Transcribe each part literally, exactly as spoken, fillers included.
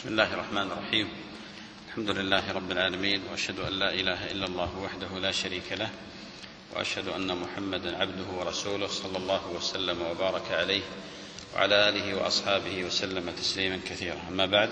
بسم الله الرحمن الرحيم. الحمد لله رب العالمين، وأشهد أن لا إله إلا الله وحده لا شريك له، وأشهد أن محمدا عبده ورسوله صلى الله وسلم وبارك عليه وعلى آله وأصحابه وسلم تسليما كثيرا. أما بعد،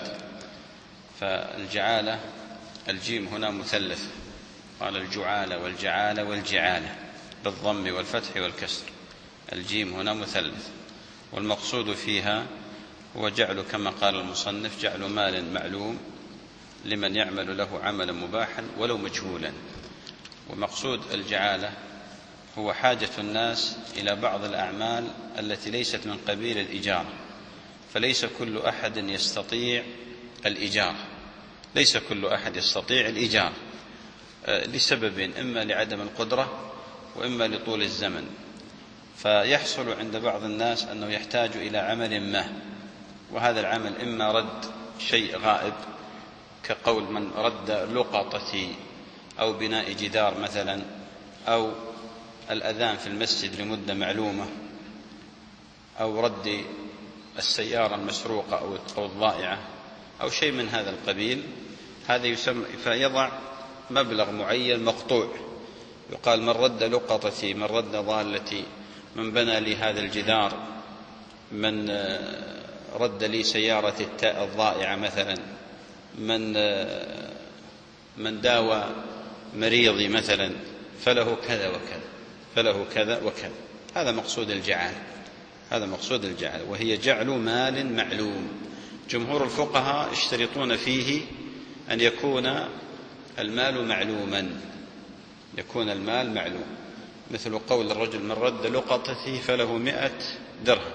فالجعالة الجيم هنا مثلث، قال الجعالة والجعالة والجعالة بالضم والفتح والكسر. الجيم هنا مثلث، والمقصود فيها هو جعل، كما قال المصنف، جعل مال معلوم لمن يعمل له عملا مباحا ولو مجهولا. ومقصود الجعالة هو حاجة الناس إلى بعض الأعمال التي ليست من قبيل الإجارة، فليس كل أحد يستطيع الإجارة، ليس كل أحد يستطيع الإجارة لسبب، إما لعدم القدرة وإما لطول الزمن. فيحصل عند بعض الناس أنه يحتاج إلى عمل ما، وهذا العمل إما رد شيء غائب كقول من رد لقطتي، أو بناء جدار مثلا، أو الأذان في المسجد لمدة معلومة، أو رد السيارة المسروقة أو الضائعة، أو شيء من هذا القبيل. هذا يسمى، فيضع مبلغ معين مقطوع، يقال من رد لقطتي، من رد ضالتي، من بنى لي هذا الجدار، من رد لي سيارتي الضائعة مثلا، من من داوى مريضي مثلا، فله كذا وكذا، فله كذا وكذا. هذا مقصود الجعالة، هذا مقصود الجعالة، وهي جعل مال معلوم. جمهور الفقهاء يشترطون فيه أن يكون المال معلوما، يكون المال معلوم، مثل قول الرجل من رد لقطتي فله مئة درهم،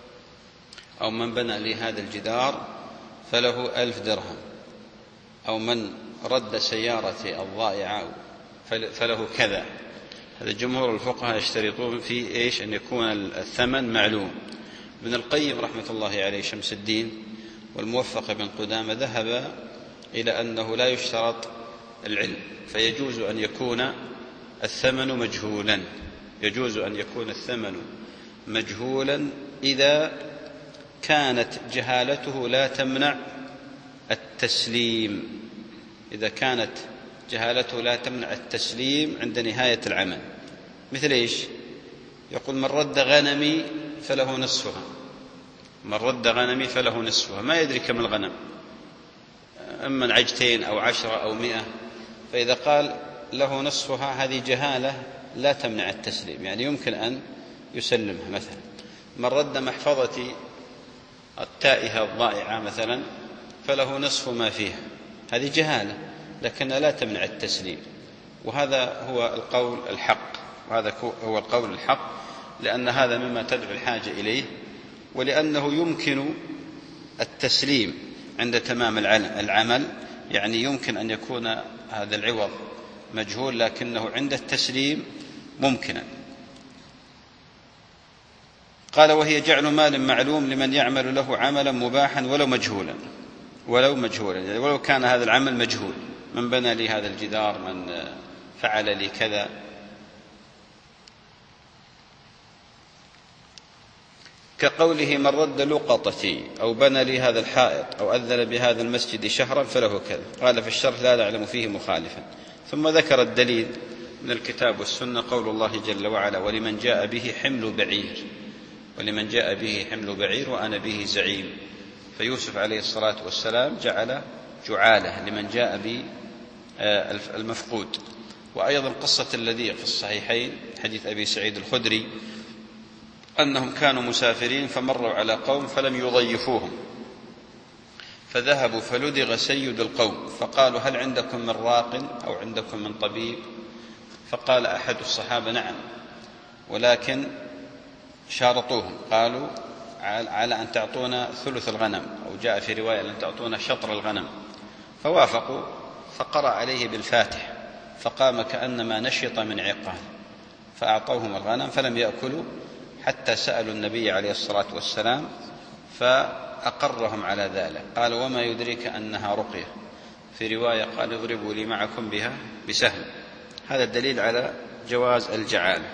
أو من بنى لي هذا الجدار فله ألف درهم، أو من رد سيارتي الضائعة فله كذا. هذا جمهور الفقهاء يشترطون في إيش؟ أن يكون الثمن معلوم. ابن القيم رحمة الله عليه شمس الدين والموفق بن قدامة ذهب إلى أنه لا يشترط العلم، فيجوز أن يكون الثمن مجهولا، يجوز أن يكون الثمن مجهولا إذا كانت جهالته لا تمنع التسليم، إذا كانت جهالته لا تمنع التسليم عند نهاية العمل. مثل إيش؟ يقول من رد غنمي فله نصفها، من رد غنمي فله نصفها، ما يدري كم الغنم، أما عجتين أو عشرة أو مئة، فإذا قال له نصفها هذه جهالة لا تمنع التسليم، يعني يمكن أن يسلمها. مثلا من رد محفظتي التائهة الضائعة مثلا فله نصف ما فيها، هذه جهالة لكنها لا تمنع التسليم. وهذا هو القول الحق، وهذا هو القول الحق، لأن هذا مما تدعو الحاجة إليه، ولأنه يمكن التسليم عند تمام العمل، يعني يمكن أن يكون هذا العوض مجهول لكنه عند التسليم ممكنا. قال وهي جعل مال معلوم لمن يعمل له عملا مباحا ولو مجهولا، ولو مجهولا يعني ولو كان هذا العمل مجهول، من بنى لي هذا الجدار، من فعل لي كذا. كقوله من رد لقطتي، أو بنى لي هذا الحائط، أو أذن بهذا المسجد شهرا فله كذا. قال في الشرح لا نعلم فيه مخالفا. ثم ذكر الدليل من الكتاب والسنة، قول الله جل وعلا ولمن جاء به حمل بعير، ولمن جاء به حمل بعير وأنا به زعيم. فيوسف عليه الصلاة والسلام جعل جعالة لمن جاء بالمفقود. وأيضا قصة الذي في الصحيحين حديث أبي سعيد الخدري أنهم كانوا مسافرين فمروا على قوم فلم يضيفوهم، فذهبوا فلدغ سيد القوم، فقالوا هل عندكم من راق أو عندكم من طبيب؟ فقال أحد الصحابة نعم، ولكن شارطوهم، قالوا على أن تعطونا ثلث الغنم، أو جاء في رواية أن تعطونا شطر الغنم، فوافقوا. فقرأ عليه بالفاتح، فقام كأنما نشط من عقال، فأعطوهم الغنم فلم يأكلوا حتى سألوا النبي عليه الصلاة والسلام فأقرهم على ذلك. قال وما يدريك أنها رقية، في رواية قال اضربوا لي معكم بها بسهم. هذا الدليل على جواز الجعالة.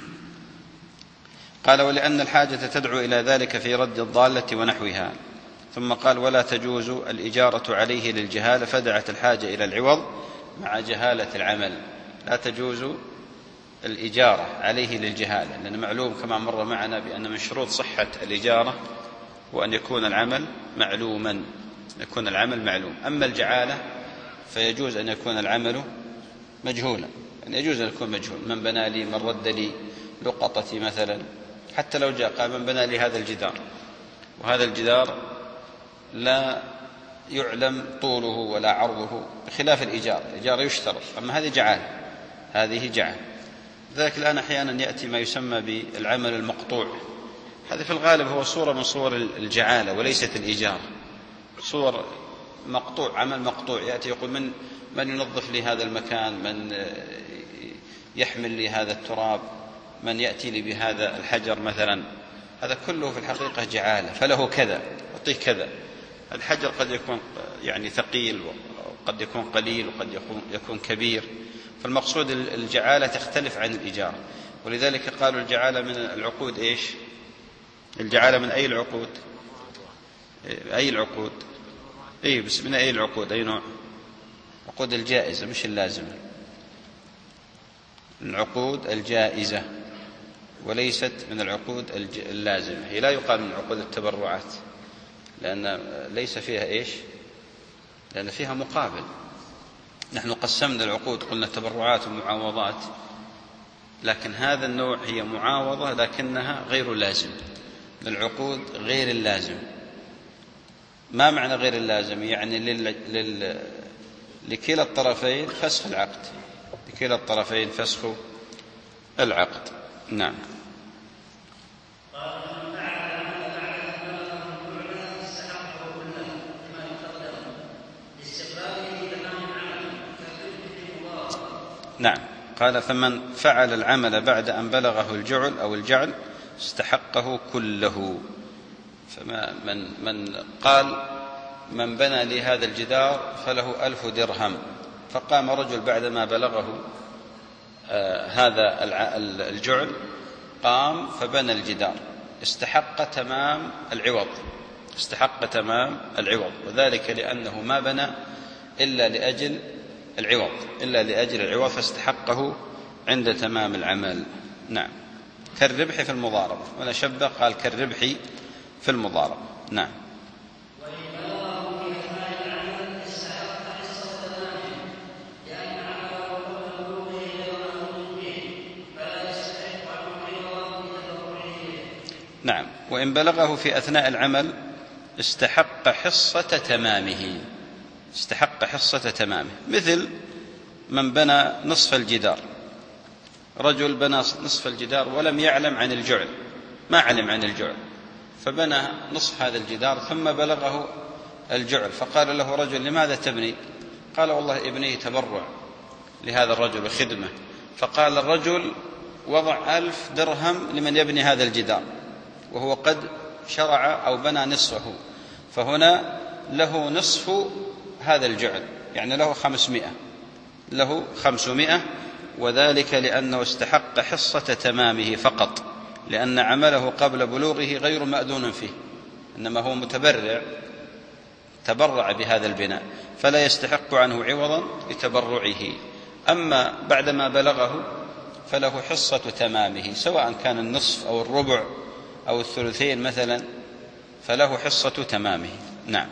قال ولأن الحاجة تدعو إلى ذلك في رد الضالة ونحوها، ثم قال ولا تجوز الإجارة عليه للجهالة فدعت الحاجة إلى العوض مع جهالة العمل. لا تجوز الإجارة عليه للجهالة، لأن معلوم كما مر معنا بأن من شروط صحة الإجارة وأن يكون العمل معلوما، يكون العمل معلوم. أما الجعالة فيجوز أن يكون العمل مجهولا، يعني يجوز أن يكون مجهول. من بنى لي، من رد لي لقطتي مثلا، حتى لو جاء قال من بنى لي هذا الجدار، وهذا الجدار لا يعلم طوله ولا عرضه، بخلاف الإيجار، الإيجار يشترط، أما هذه جعالة، هذه جعالة. ذلك الآن أحيانا يأتي ما يسمى بالعمل المقطوع، هذا في الغالب هو صورة من صور الجعالة وليست الإيجار. صور مقطوع، عمل مقطوع، يأتي يقول من من ينظف لي هذا المكان، من يحمل لي هذا التراب، من يأتي لي بهذا الحجر مثلا، هذا كله في الحقيقة جعالة، فله كذا، يعطيه كذا. الحجر قد يكون يعني ثقيل وقد يكون قليل وقد يكون, يكون كبير، فالمقصود الجعالة تختلف عن الإيجار. ولذلك قالوا الجعالة من العقود إيش؟ الجعالة من أي العقود؟ أي العقود؟ أي بس من أي العقود؟ أي نوع؟ عقود الجائزة مش اللازمة، العقود الجائزة وليست من العقود اللازمة. هي لا يقال من عقود التبرعات، لأن ليس فيها إيش؟ لأن فيها مقابل. نحن قسمنا العقود، قلنا تبرعات ومعاوضات، لكن هذا النوع هي معاوضة لكنها غير لازم، العقود غير اللازم. ما معنى غير اللازم؟ يعني لل... لل... لكلا الطرفين فسخ العقد، لكلا الطرفين فسخ العقد. نعم. نعم. قال فمن فعل العمل بعد أن بلغه الجعل أو الجعل استحقه كله. فما من, من قال من بنى لي هذا الجدار فله ألف درهم، فقام رجل بعدما بلغه آه هذا الجعل قام فبنى الجدار، استحق تمام العوض، استحق تمام العوض، وذلك لأنه ما بنى إلا لأجل العوض، إلا لأجل العوض، فاستحقه عند تمام العمل. نعم. كالربح في المضاربة، ولا شبه قال كالربح في المضاربة. نعم. نعم. وإن بلغه في أثناء العمل استحق حصة تمامه، استحق حصة تمامه. مثل من بنى نصف الجدار، رجل بنى نصف الجدار ولم يعلم عن الجعل، ما علم عن الجعل، فبنى نصف هذا الجدار ثم بلغه الجعل، فقال له رجل لماذا تبني؟ قال والله ابني تبرع لهذا الرجل وخدمة. فقال الرجل وضع ألف درهم لمن يبني هذا الجدار، وهو قد شرع أو بنى نصفه، فهنا له نصف هذا الجعل، يعني له خمسمائة، له خمسمائة، وذلك لأنه استحق حصة تمامه فقط، لأن عمله قبل بلوغه غير مأذون فيه، إنما هو متبرع، تبرع بهذا البناء، فلا يستحق عنه عوضا لتبرعه. أما بعدما بلغه فله حصة تمامه، سواء كان النصف أو الربع أو الثلثين مثلا، فله حصة تمامه. نعم.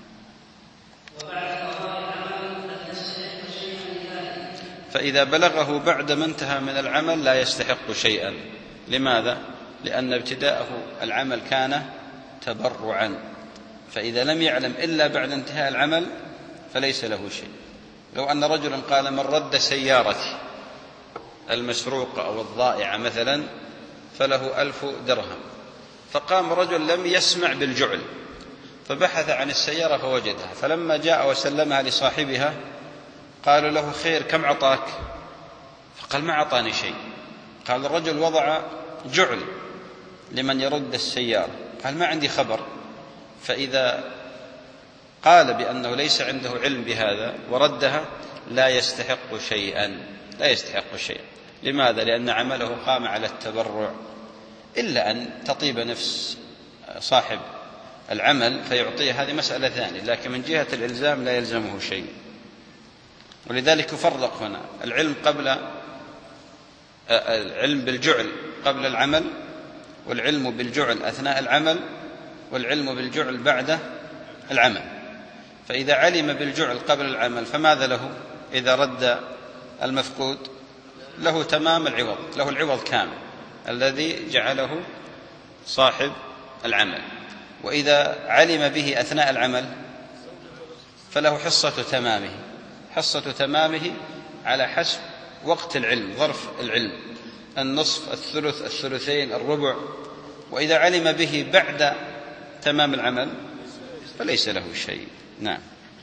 فإذا بلغه بعد ما انتهى من العمل لا يستحق شيئا. لماذا؟ لأن ابتداءه العمل كان تبرعا، فإذا لم يعلم إلا بعد انتهاء العمل فليس له شيء. لو أن رجلا قال من رد سيارتي المسروقة أو الضائعة مثلا فله ألف درهم، فقام رجل لم يسمع بالجعل فبحث عن السيارة فوجدها، فلما جاء وسلمها لصاحبها قالوا له خير كم عطاك؟ فقال ما عطاني شيء. قال الرجل وضع جعل لمن يرد السيارة، قال ما عندي خبر. فإذا قال بأنه ليس عنده علم بهذا وردها لا يستحق شيئا، لا يستحق شيئا. لماذا؟ لأن عمله قام على التبرع، إلا أن تطيب نفس صاحب العمل فيعطيه، هذه مسألة ثانية، لكن من جهة الإلزام لا يلزمه شيء. ولذلك يفرق هنا العلم قبل العلم بالجعل قبل العمل، والعلم بالجعل أثناء العمل، والعلم بالجعل بعد العمل. فإذا علم بالجعل قبل العمل فماذا له؟ إذا رد المفقود له تمام العوض، له العوض كامل الذي جعله صاحب العمل. وإذا علم به أثناء العمل فله حصة تمامه، حصة تمامه على حسب وقت العلم، ظرف العلم، النصف، الثلث، الثلثين، الربع. وإذا علم به بعد تمام العمل فليس له شيء. نعم.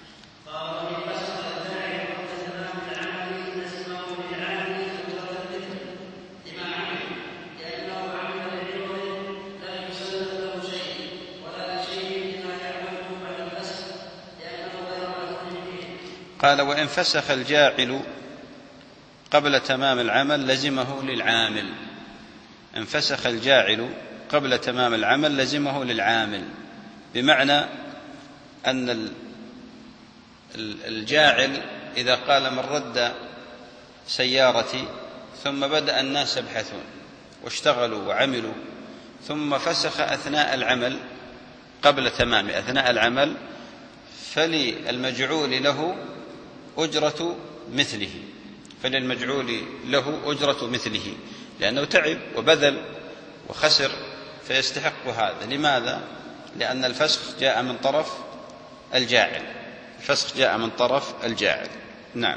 قال: وإن فسخ الجاعل قبل تمام العمل لزمه للعامل. إن فسخ الجاعل قبل تمام العمل لزمه للعامل، بمعنى أن الجاعل إذا قال: من رد سيارتي، ثم بدأ الناس يبحثون واشتغلوا وعملوا، ثم فسخ أثناء العمل قبل تمام أثناء العمل، فللمجعول له أجرة مثله، فللمجعول له أجرة مثله، لأنه تعب وبذل وخسر فيستحق هذا. لماذا؟ لأن الفسخ جاء من طرف الجاعل، الفسخ جاء من طرف الجاعل. نعم.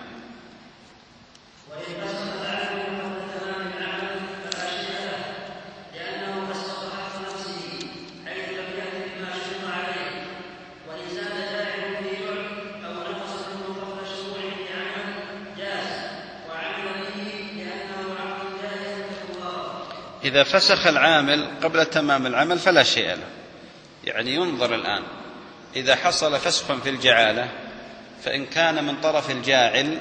إذا فسخ العامل قبل تمام العمل فلا شيء له، يعني ينظر الآن إذا حصل فسخ في الجعالة، فإن كان من طرف الجاعل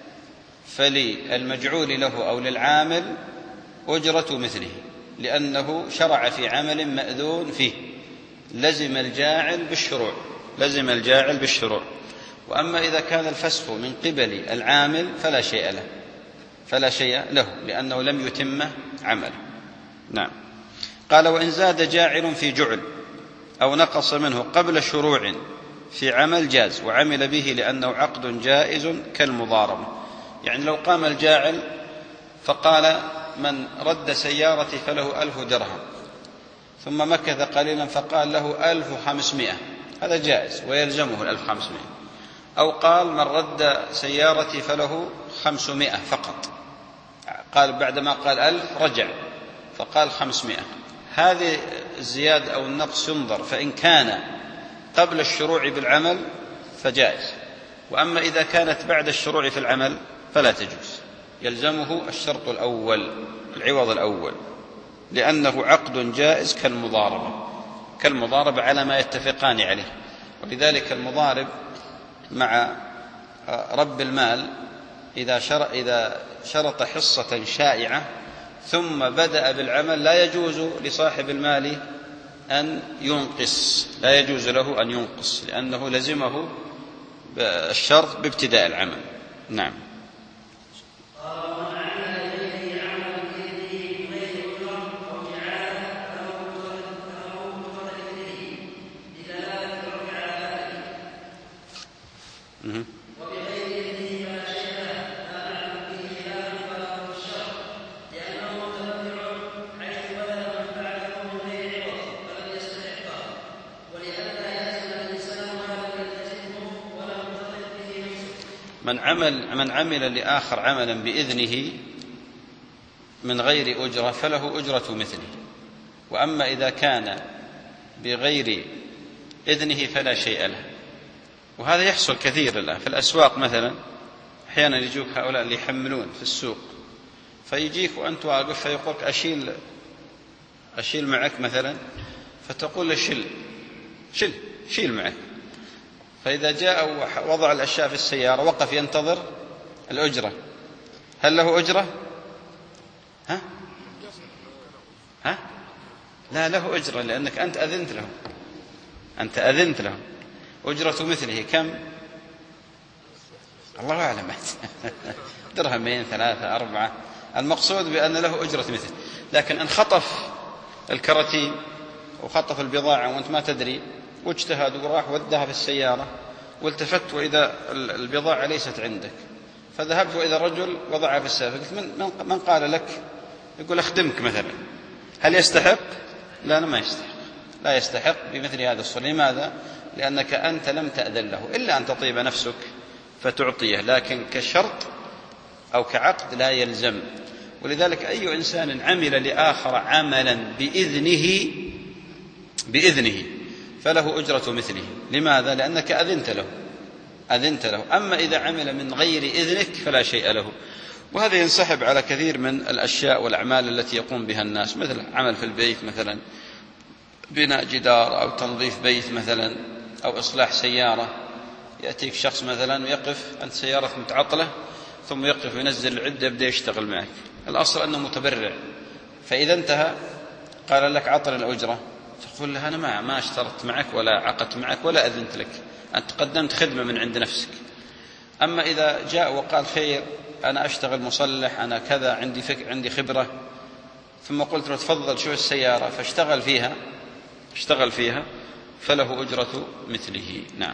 فللمجعول له أو للعامل أجرة مثله، لأنه شرع في عمل مأذون فيه، لزم الجاعل بالشروع، لزم الجاعل بالشروع. وأما إذا كان الفسخ من قبل العامل فلا شيء له، فلا شيء له لأنه لم يتم عمله. نعم. قال: وإن زاد جاعل في جعل أو نقص منه قبل شروع في عمل جاز وعمل به، لأنه عقد جائز كالمضاربة. يعني لو قام الجاعل فقال: من رد سيارتي فله ألف درهم، ثم مكث قليلا فقال له ألف وخمسمائة، هذا جائز ويلزمه الألف وخمسمائة. أو قال: من رد سيارتي فله خمسمائة فقط، قال بعدما قال ألف رجع فقال خمسمائة، هذه الزيادة أو النقص ينظر، فإن كان قبل الشروع بالعمل فجائز، وأما إذا كانت بعد الشروع في العمل فلا تجوز، يلزمه الشرط الأول، العوض الأول، لأنه عقد جائز كالمضاربة، كالمضاربة على ما يتفقان عليه. ولذلك المضارب مع رب المال إذا شرط حصة شائعة ثم بدأ بالعمل لا يجوز لصاحب المال أن ينقص، لا يجوز له أن ينقص، لأنه لزمه الشرط بابتداء العمل. نعم. من عمل من عمل لآخر عملا بإذنه من غير أجرة فله أجرة مثله، وأما إذا كان بغير إذنه فلا شيء له. وهذا يحصل كثير الآن في الأسواق مثلا، أحيانا يجوك هؤلاء اللي يحملون في السوق، فيجيك وأنت واقف فيقولك أشيل أشيل معك مثلا، فتقول له شل شل شيل معك، فإذا جاء ووضع الأشياء في السيارة وقف ينتظر الأجرة، هل له أجرة؟ ها؟ ها؟ لا له أجرة، لأنك أنت أذنت له، أنت أذنت له. أجرة مثله كم؟ الله أعلم، درهمين ثلاثة أربعة، المقصود بأن له أجرة مثل. لكن إن خطف الكراتين وخطف البضاعة وأنت ما تدري واجتهد وراح ودها في السيارة والتفت وإذا البضاعة ليست عندك، فذهبت وإذا رجل وضعها في السيارة، قلت من, من قال لك؟ يقول أخدمك مثلا، هل يستحق؟ لا، ما يستحق، لا يستحق بمثل هذا الصورة. لماذا؟ لأنك أنت لم تأذن له، إلا أن تطيب نفسك فتعطيه، لكن كشرط أو كعقد لا يلزم. ولذلك أي إنسان عمل لآخر عملا بإذنه بإذنه فله أجرة مثله. لماذا؟ لأنك أذنت له أذنت له. أما إذا عمل من غير إذنك فلا شيء له. وهذا ينسحب على كثير من الأشياء والأعمال التي يقوم بها الناس، مثل عمل في البيت مثلا، بناء جدار أو تنظيف بيت مثلا، أو إصلاح سيارة. يأتيك شخص مثلا ويقف، أنت سيارة متعطلة، ثم يقف وينزل العدة يبدأ يشتغل معك، الأصل أنه متبرع، فإذا انتهى قال لك عطل الأجرة، تقول له أنا ما ما اشترطت معك ولا عقدت معك ولا أذنت لك، أنت قدمت خدمة من عند نفسك. أما إذا جاء وقال خير أنا أشتغل مصلح، أنا كذا، عندي فك عندي خبرة، ثم قلت له تفضل شوف السيارة فاشتغل فيها اشتغل فيها فله أجرة مثله. نعم.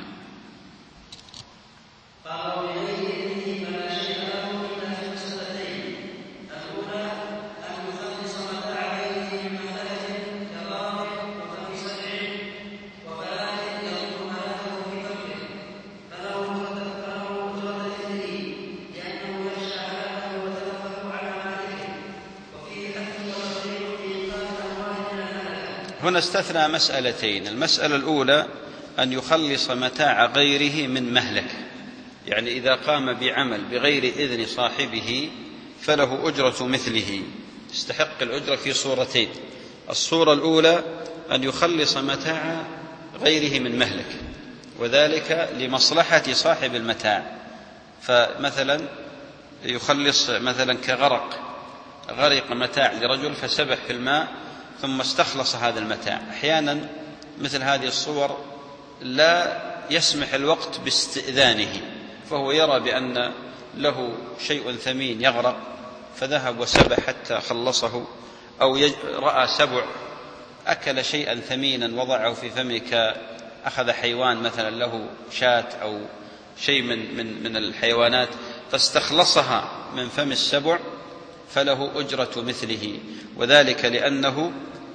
هنا استثنى مسألتين. المسألة الأولى أن يخلص متاع غيره من مهلكة، يعني إذا قام بعمل بغير إذن صاحبه فله أجرة مثله، يستحق الأجرة في صورتين. الصورة الأولى أن يخلص متاع غيره من مهلكة، وذلك لمصلحة صاحب المتاع. فمثلا يخلص مثلا كغرق غرق متاع لرجل فسبح في الماء ثم استخلص هذا المتاع. أحيانا مثل هذه الصور لا يسمح الوقت باستئذانه، فهو يرى بأن له شيء ثمين يغرق فذهب وسبح حتى خلصه، أو رأى سبع أكل شيئا ثمينا وضعه في فمه، أخذ حيوان مثلا له شاة أو شيء من, من, من الحيوانات فاستخلصها من فم السبع فله أجرة مثله، وذلك لأنه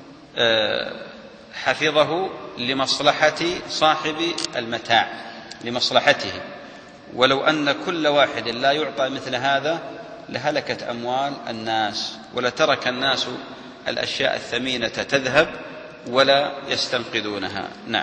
حفظه لمصلحة صاحب المتاع، لمصلحته. ولو أن كل واحد لا يعطى مثل هذا لهلكت أموال الناس، ولترك الناس الأشياء الثمينة تذهب ولا يستنقذونها. نعم.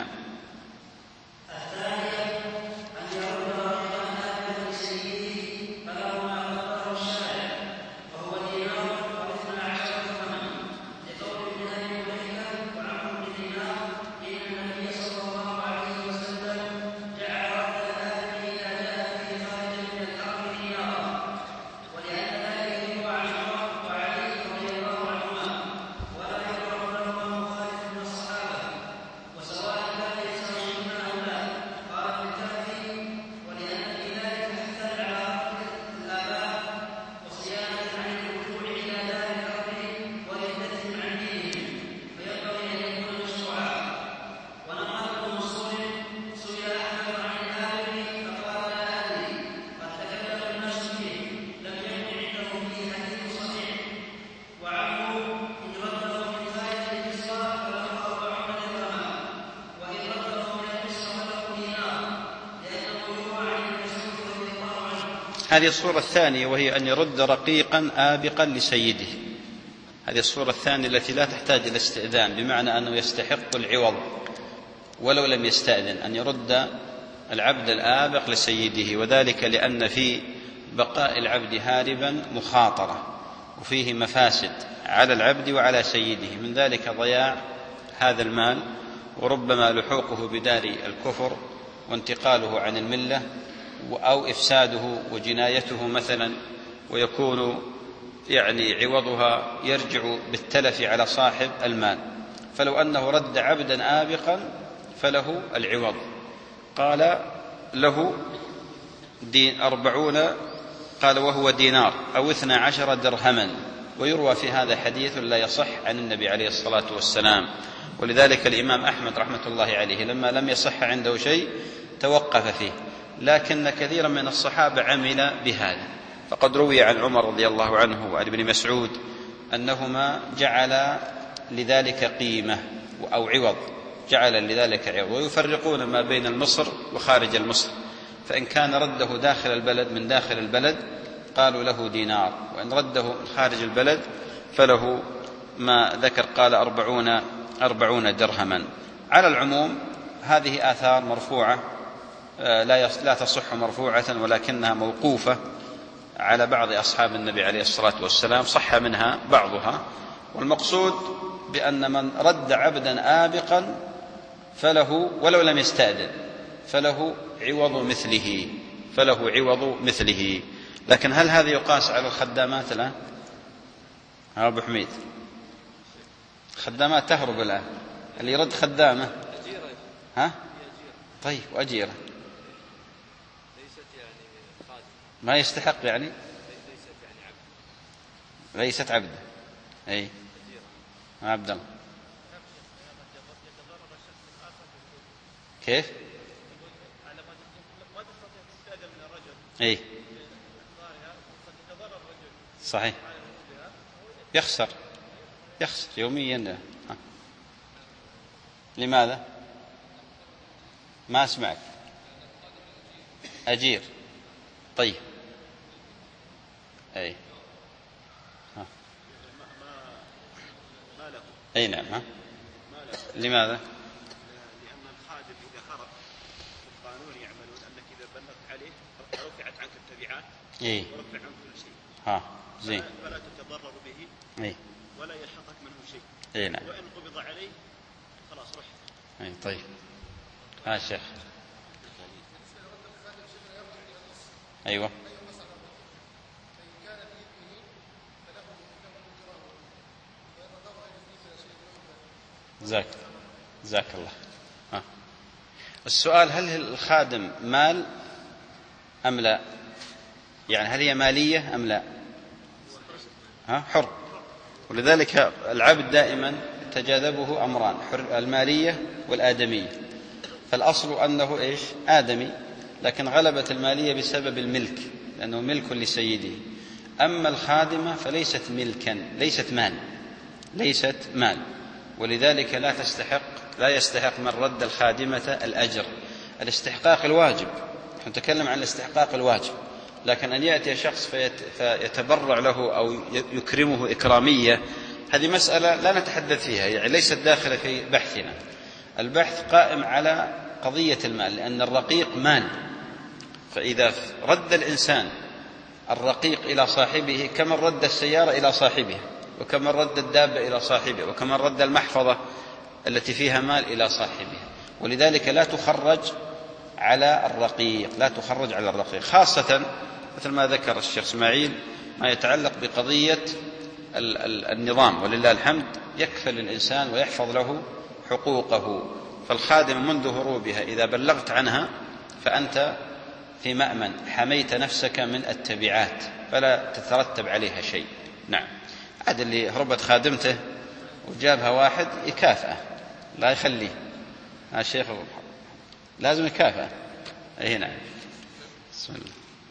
هذه الصورة الثانية، وهي أن يرد رقيقا آبقا لسيده. هذه الصورة الثانية التي لا تحتاج إلى استئذان، بمعنى أنه يستحق العوض ولو لم يستأذن، أن يرد العبد الآبق لسيده، وذلك لأن في بقاء العبد هاربا مخاطرة، وفيه مفاسد على العبد وعلى سيده، من ذلك ضياع هذا المال، وربما لحوقه بدار الكفر وانتقاله عن الملة، أو إفساده وجنايته مثلا، ويكون يعني عوضها يرجع بالتلف على صاحب المال. فلو أنه رد عبدا آبقا فله العوض. قال له دين أربعون، قال وهو دينار أو اثنى عشر درهما. ويروى في هذا حديث لا يصح عن النبي عليه الصلاة والسلام، ولذلك الإمام أحمد رحمة الله عليه لما لم يصح عنده شيء توقف فيه، لكن كثيرا من الصحابة عمل بهذا. فقد روي عن عمر رضي الله عنه وعن ابن مسعود أنهما جعل لذلك قيمة أو عوض، جعل لذلك عوض، ويفرقون ما بين المصر وخارج المصر، فإن كان رده داخل البلد من داخل البلد قالوا له دينار، وإن رده من خارج البلد فله ما ذكر، قال أربعون, أربعون درهما. على العموم هذه آثار مرفوعة لا تصح مرفوعة، ولكنها موقوفة على بعض أصحاب النبي عليه الصلاة والسلام، صح منها بعضها. والمقصود بأن من رد عبدا آبقا فله ولو لم يستأذن فله عوض مثله، فله عوض مثله. لكن هل هذا يقاس على الخدامات الآن؟ ها أبو حميد، خدامات تهرب الآن، اللي يرد خدامة ها طيب وأجيرة ما يستحق يعني، ليست عبد أي عبد الله. كيف؟ أي صحيح، يخسر يخسر يوميا. لماذا؟ ما أسمعك. أجير طيب أي ها. أي نعم ها. لماذا؟ لأن الخادم إذا خرج في القانون يعملون أنك إذا بلغت عليه رفعت عنك التبعات إيه؟ ورفع عنك كل شيء. ها زين. فلا تتضرر به إيه؟ ولا يلحقك منه شيء. إيه نعم. وإن قبض عليه خلاص رح. إيه طيب. ها شيخ. أيوة. جزاك جزاك الله. ها. السؤال هل الخادم مال أم لا؟ يعني هل هي مالية أم لا؟ ها حر. ولذلك العبد دائما تجاذبه أمران، المالية والآدمية. فالأصل أنه إيش؟ آدمي، لكن غلبت المالية بسبب الملك لأنه ملك لسيده. أما الخادمة فليست ملكا، ليست مال، ليست مال، ولذلك لا تستحق لا يستحق من رد الخادمة الأجر. الاستحقاق الواجب، نتكلم عن الاستحقاق الواجب، لكن أن يأتي شخص فيتبرع له أو يكرمه إكرامية، هذه مسألة لا نتحدث فيها، يعني ليست داخلة في بحثنا. البحث قائم على قضية المال، لأن الرقيق مال، فإذا رد الإنسان الرقيق إلى صاحبه كمن رد السيارة إلى صاحبها، وكمن رد الدابة إلى صاحبها، وكمن رد المحفظة التي فيها مال إلى صاحبها. ولذلك لا تخرج على الرقيق، لا تخرج على الرقيق، خاصة مثل ما ذكر الشيخ إسماعيل ما يتعلق بقضية النظام، ولله الحمد يكفل الإنسان ويحفظ له حقوقه. فالخادم منذ هروبها إذا بلغت عنها فأنت في مأمن، حميت نفسك من التبعات فلا تترتب عليها شيء. نعم. هذا اللي هربت خادمته وجابها واحد يكافأه، لا يخليه. ها الشيخ لازم يكافأه. أي نعم. بسم الله.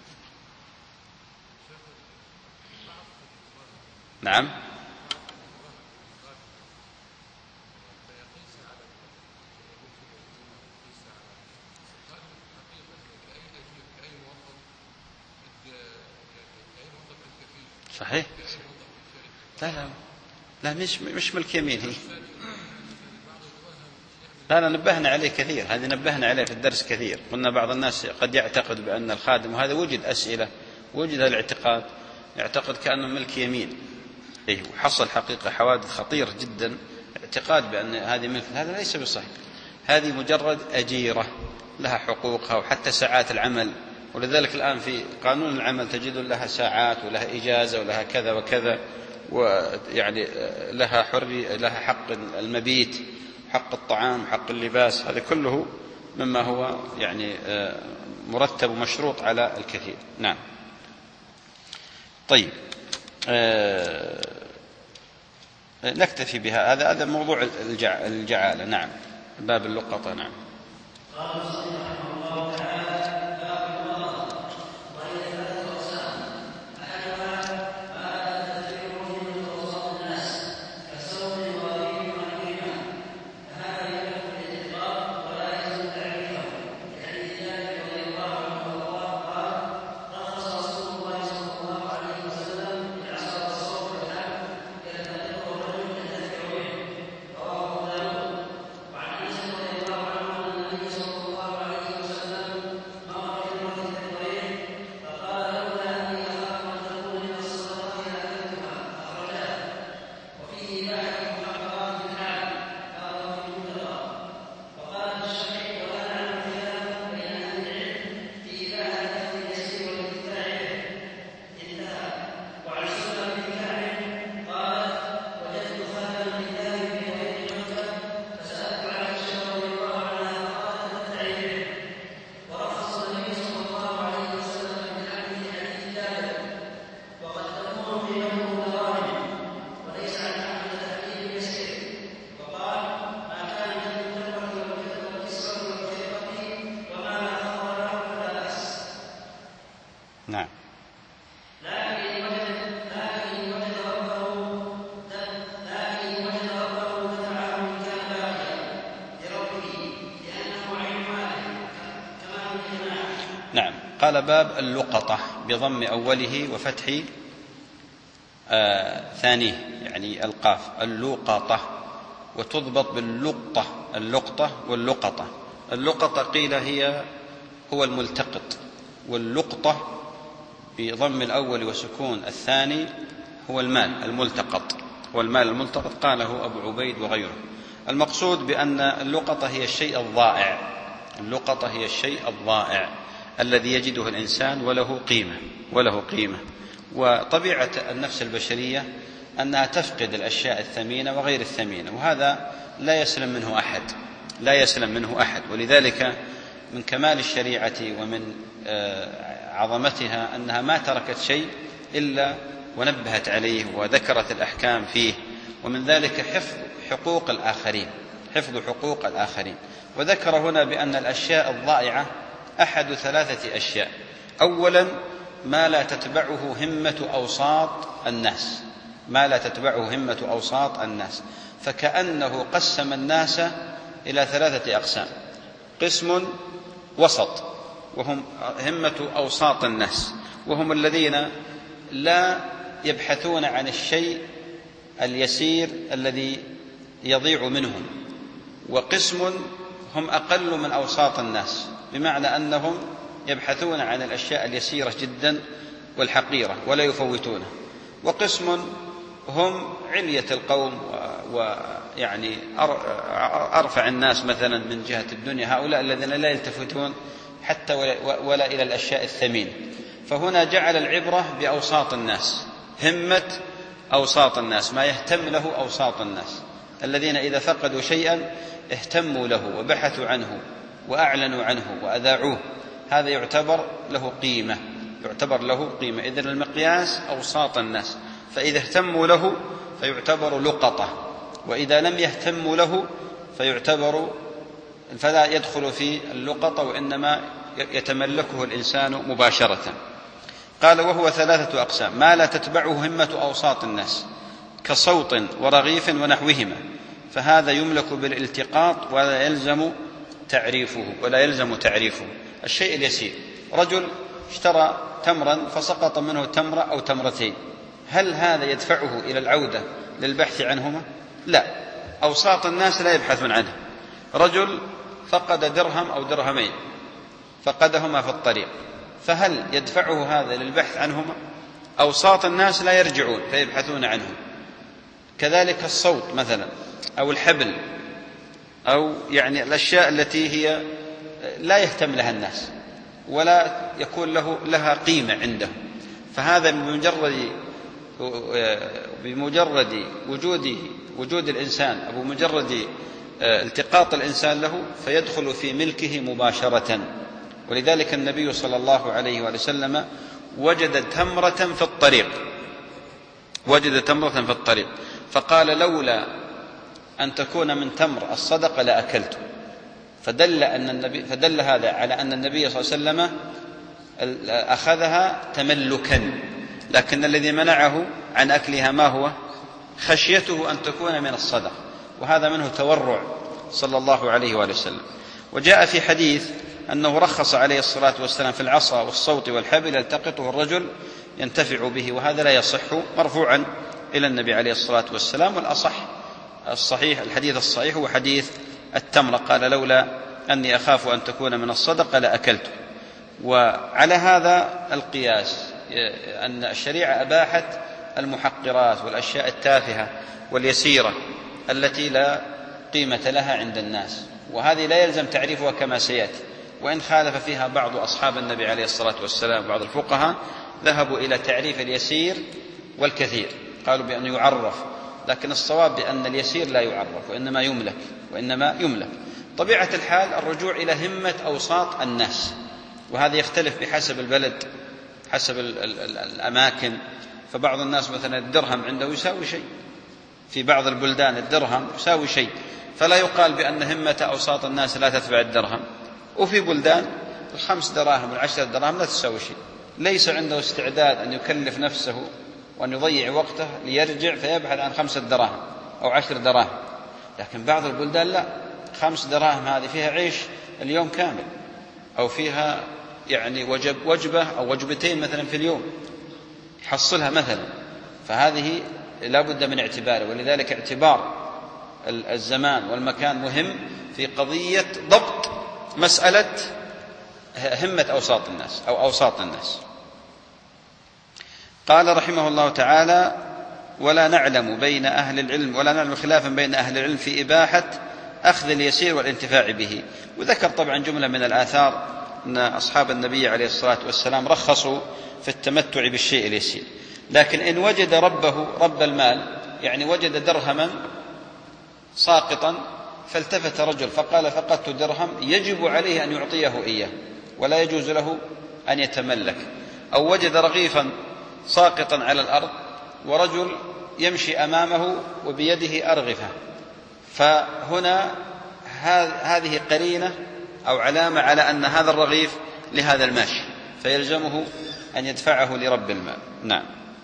نعم. صحيح. لا لا لا مش مش ملك يمين هي. لا لا نبهنا عليه كثير، هذه نبهنا عليه في الدرس كثير. قلنا بعض الناس قد يعتقد بأن الخادم، وهذا وجد أسئلة وجد الاعتقاد، يعتقد كأنه ملك يمين. إيه وحصل حقيقة حوادث خطيرة جدا، اعتقاد بأن هذه ملك، هذا ليس بصحيح. هذه مجرد أجيرة لها حقوقها وحتى ساعات العمل، ولذلك الآن في قانون العمل تجد لها ساعات ولها إجازة ولها كذا وكذا، ويعني لها حرية، لها حق المبيت، حق الطعام، حق اللباس، هذا كله مما هو يعني مرتب ومشروط على الكثير. نعم. طيب، أه نكتفي بها. هذا هذا موضوع الجعالة. نعم. باب اللقطة. نعم. نعم. نعم. قال باب اللقطة بضم أوله وفتح آه ثانيه، يعني القاف، اللقطة، وتضبط باللقطة، اللقطة واللقطة. اللقطة قيل هي هو الملتقط، واللقطة بضم الأول وسكون الثاني هو المال الملتقط، والمال الملتقط قاله أبو عبيد وغيره. المقصود بأن اللقطة هي الشيء الضائع، اللقطة هي الشيء الضائع الذي يجده الإنسان وله قيمة وله قيمة وطبيعة النفس البشرية أنها تفقد الأشياء الثمينة وغير الثمينة، وهذا لا يسلم منه أحد، لا يسلم منه أحد. ولذلك من كمال الشريعة ومن عظمتها أنها ما تركت شيء إلا ونبهت عليه وذكرت الأحكام فيه، ومن ذلك حفظ حقوق الآخرين، حفظ حقوق الآخرين. وذكر هنا بأن الأشياء الضائعة أحد ثلاثة أشياء: أولا ما لا تتبعه همة أوساط الناس، ما لا تتبعه همة أوساط الناس، فكأنه قسم الناس إلى ثلاثة أقسام: قسم وسط وهم همة أوساط الناس، وهم الذين لا يبحثون عن الشيء اليسير الذي يضيع منهم، وقسم هم أقل من أوساط الناس، بمعنى أنهم يبحثون عن الأشياء اليسيرة جدا والحقيرة ولا يفوتونه، وقسم هم علية القوم ويعني أرفع الناس مثلا من جهة الدنيا، هؤلاء الذين لا يلتفتون حتى ولا إلى الأشياء الثمينة. فهنا جعل العبرة بأوساط الناس، همة أوساط الناس، ما يهتم له أوساط الناس الذين إذا فقدوا شيئا اهتموا له وبحثوا عنه وأعلنوا عنه وأذاعوه، هذا يعتبر له قيمة، يعتبر له قيمة. إذن المقياس أوساط الناس، فإذا اهتموا له فيعتبر لقطة، وإذا لم يهتموا له فيعتبر فلا يدخل في اللقطة، وإنما يتملكه الإنسان مباشرة. قال: وهو ثلاثة أقسام: ما لا تتبعه همة أوساط الناس كصوت ورغيف ونحوهما، فهذا يملك بالالتقاط ولا يلزم تعريفه ولا يلزم تعريفه. الشيء اليسير، رجل اشترى تمرا فسقط منه تمرة أو تمرتين، هل هذا يدفعه إلى العودة للبحث عنهما؟ لا، أوساط الناس لا يبحثون عنه. رجل فقد درهم أو درهمين، فقدهما في الطريق، فهل يدفعه هذا للبحث عنهما؟ أوساط الناس لا يرجعون فيبحثون عنهم. كذلك الصوت مثلا، أو الحبل، أو يعني الأشياء التي هي لا يهتم لها الناس ولا يكون له لها قيمة عنده، فهذا بمجرد بمجرد وجوده وجود الإنسان، أو بمجرد التقاط الإنسان له فيدخل في ملكه مباشرة. ولذلك النبي صلى الله عليه وسلم وجد تمرة في الطريق وجد تمرة في الطريق فقال لولا أن تكون من تمر الصدقة لأكلته. فدل, أن النبي فدل هذا على أن النبي صلى الله عليه وسلم أخذها تملكا، لكن الذي منعه عن أكلها ما هو؟ خشيته أن تكون من الصدقة، وهذا منه تورع صلى الله عليه وآله وسلم. وجاء في حديث أنه رخص عليه الصلاة والسلام في العصا والصوت والحبل يلتقطه الرجل ينتفع به، وهذا لا يصح مرفوعا إلى النبي عليه الصلاة والسلام. والأصح الصحيح الحديث الصحيح هو حديث التمرة، قال لولا أني أخاف أن تكون من الصدقة لأكلته. وعلى هذا القياس أن الشريعة أباحت المحقرات والأشياء التافهة واليسيرة التي لا قيمة لها عند الناس، وهذه لا يلزم تعريفها كما سيأتي، وإن خالف فيها بعض أصحاب النبي عليه الصلاة والسلام. بعض الفقهاء ذهبوا إلى تعريف اليسير والكثير، قالوا بأن يعرف، لكن الصواب بأن اليسير لا يعرف وإنما يملك وإنما يملك. طبيعة الحال الرجوع إلى همة أوساط الناس، وهذا يختلف بحسب البلد حسب الأماكن. فبعض الناس مثلا الدرهم عنده يساوي شيء، في بعض البلدان الدرهم يساوي شيء، فلا يقال بأن همة أوساط الناس لا تتبع الدرهم. وفي بلدان الخمس دراهم والعشرة دراهم لا تساوي شيء، ليس عنده استعداد أن يكلف نفسه وأن يضيع وقته ليرجع فيبحث عن خمسة دراهم أو عشر دراهم. لكن بعض البلدان لا، خمس دراهم هذه فيها عيش اليوم كامل، أو فيها يعني وجب وجبة أو وجبتين مثلا في اليوم يحصلها مثلا، فهذه لا بد من اعتباره. ولذلك اعتبار الزمان والمكان مهم في قضية ضبط مسألة همة أوساط الناس أو أوساط الناس. قال رحمه الله تعالى: ولا نعلم بين أهل العلم ولا نعلم خلافا بين أهل العلم في إباحة أخذ اليسير والانتفاع به. وذكر طبعا جملة من الآثار أن أصحاب النبي عليه الصلاة والسلام رخصوا في التمتع بالشيء اليسير، لكن إن وجد ربه رب المال، يعني وجد درهما ساقطا فالتفت رجل فقال فقدت درهم، يجب عليه أن يعطيه إياه ولا يجوز له أن يتملك. أو وجد رغيفا ساقطا على الأرض ورجل يمشي أمامه وبيده أرغفة، فهنا هذه قرينة أو علامة على أن هذا الرغيف لهذا الماشي، فيلزمه أن يدفعه لرب المال. نعم.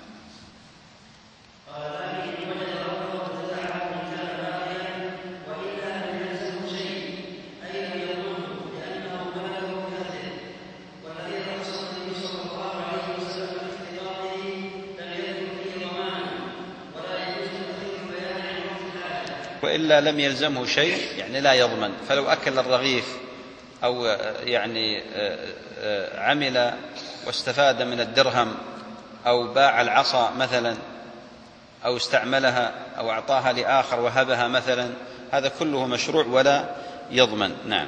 وإلا لم يلزمه شيء، يعني لا يضمن. فلو أكل الرغيف أو يعني عمل واستفاد من الدرهم أو باع العصا مثلا أو استعملها أو أعطاها لآخر وهبها مثلا، هذا كله مشروع ولا يضمن. نعم.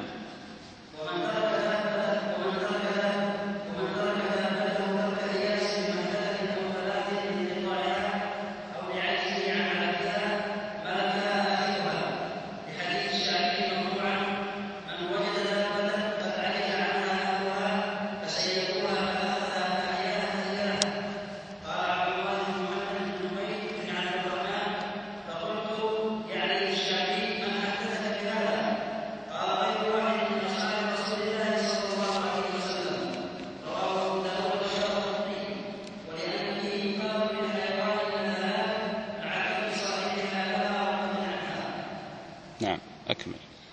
نعم أكمل.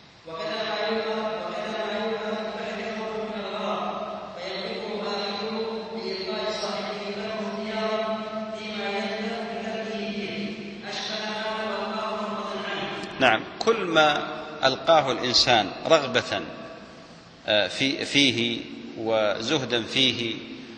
نعم، كل ما ألقاه الإنسان رغبة في فيه وزهدا فيه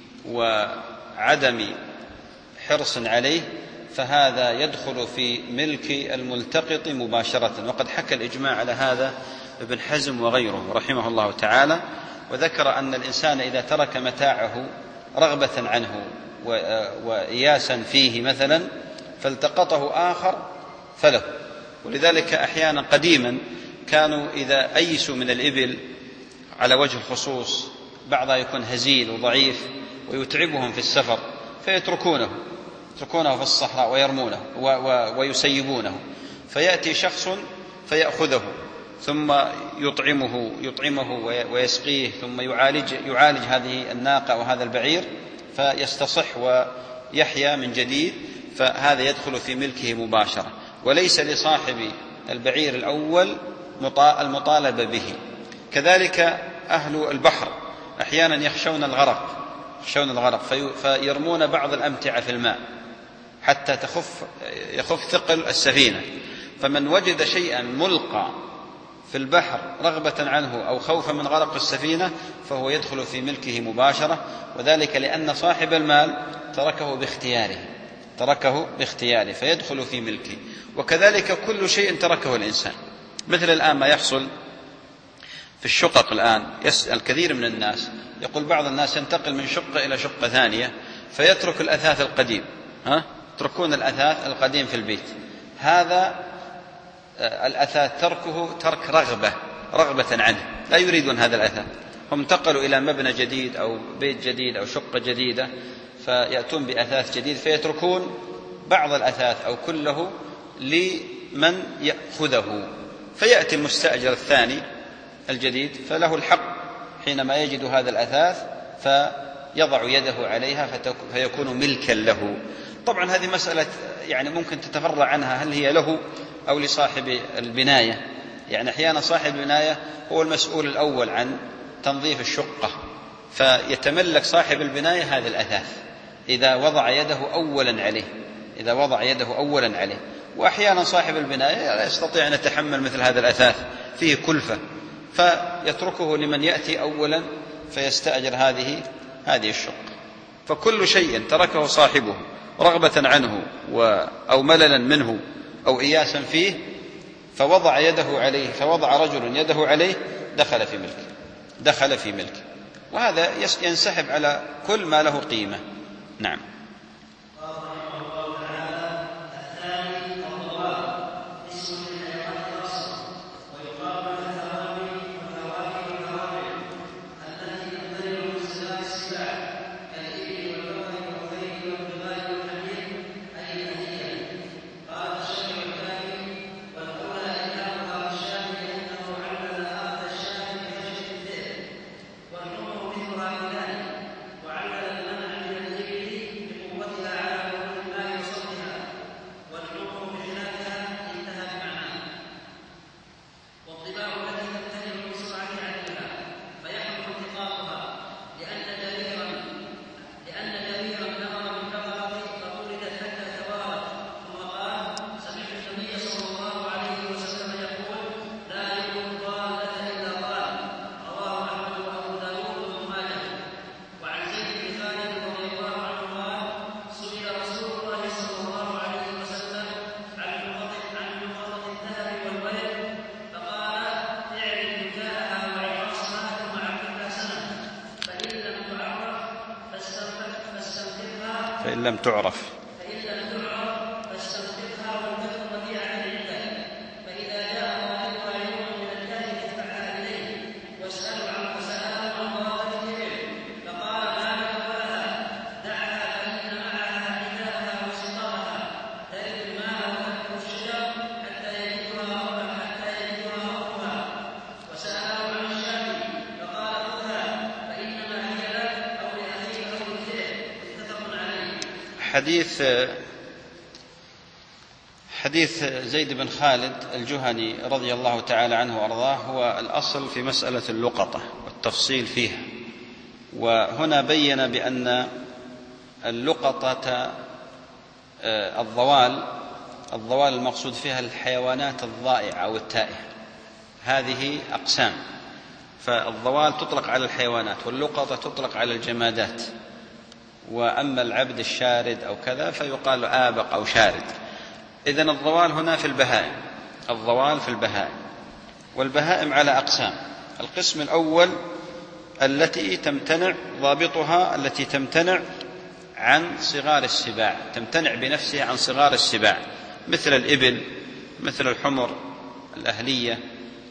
وعدم حرص عليه فهذا يدخل في ملك الملتقط مباشرة. وقد حكى الإجماع على هذا ابن حزم وغيره رحمه الله تعالى، وذكر أن الإنسان إذا ترك متاعه رغبة عنه وإياسا فيه مثلا فالتقطه آخر فله. ولذلك أحيانا قديما كانوا إذا أيسوا من الإبل على وجه الخصوص، بعضها يكون هزيل وضعيف ويتعبهم في السفر فيتركونه يتركونه في الصحراء ويرمونه ويسيبونه، فيأتي شخص فيأخذه ثم يطعمه يطعمه ويسقيه، ثم يعالج يعالج هذه الناقة وهذا البعير فيستصح ويحيا من جديد، فهذا يدخل في ملكه مباشرة، وليس لصاحب البعير الأول المطالبة به. كذلك أهل البحر أحيانا يخشون الغرق يخشون الغرق فيرمون بعض الأمتعة في الماء حتى تخف يخف ثقل السفينة، فمن وجد شيئا ملقى في البحر رغبة عنه أو خوفا من غرق السفينة فهو يدخل في ملكه مباشرة، وذلك لأن صاحب المال تركه باختياره تركه باختياره فيدخل في ملكه. وكذلك كل شيء تركه الإنسان، مثل الآن ما يحصل في الشقق الآن، يسأل كثير من الناس، يقول بعض الناس ينتقل من شقة إلى شقة ثانية فيترك الأثاث القديم ها يتركون الأثاث القديم في البيت. هذا الأثاث تركه ترك رغبة رغبة عنه، لا يريدون هذا الأثاث، هم انتقلوا إلى مبنى جديد أو بيت جديد أو شقة جديدة فيأتون بأثاث جديد فيتركون بعض الأثاث أو كله لمن يأخذه، فيأتي المستأجر الثاني الجديد فله الحق حينما يجد هذا الأثاث فيضع يده عليها فيكون ملكا له. طبعا هذه مسألة يعني ممكن تتفرع عنها، هل هي له أو لصاحب البناية؟ يعني أحيانا صاحب البناية هو المسؤول الأول عن تنظيف الشقة، فيتملك صاحب البناية هذا الأثاث إذا وضع يده أولا عليه إذا وضع يده أولا عليه وأحيانا صاحب البناية لا يستطيع أن يتحمل مثل هذا الأثاث فيه كلفة فيتركه لمن يأتي أولا فيستأجر هذه هذه الشقة. فكل شيء تركه صاحبه رغبة عنه أو مللا منه أو إياسا فيه فوضع يده عليه فوضع رجل يده عليه دخل في ملكه دخل في ملكه وهذا ينسحب على كل ما له قيمة. نعم. فإن لم تعرف فاستنفذها والكفر وديعة عندك، فإذا جاء طالبها يوم من الدهر ادفعها إليه واسأله عن وسأله عن ضرورة الإبل، فقال ما لك ولها دعها فإن معها حذاءها وسقاها ترد الماء وتأكل الشجر حتى يجدها حتى يجدها ربها، وسأله عن الشاة فقال خذها فإنما هي لك أو لأخيك أو للذئب. متفق عليه. حديث حديث زيد بن خالد الجهني رضي الله تعالى عنه وأرضاه هو الأصل في مسألة اللقطة والتفصيل فيها، وهنا بين بأن اللقطة الضوال الضوال المقصود فيها الحيوانات الضائعة أو التائهة، هذه أقسام، فالضوال تطلق على الحيوانات واللقطة تطلق على الجمادات، وأما العبد الشارد أو كذا فيقال آبق أو شارد. إذن الضوال هنا في البهائم الضوال في البهائم والبهائم على أقسام. القسم الأول التي تمتنع ضابطها التي تمتنع عن صغار السباع، تمتنع بنفسها عن صغار السباع، مثل الإبل مثل الحمر الأهلية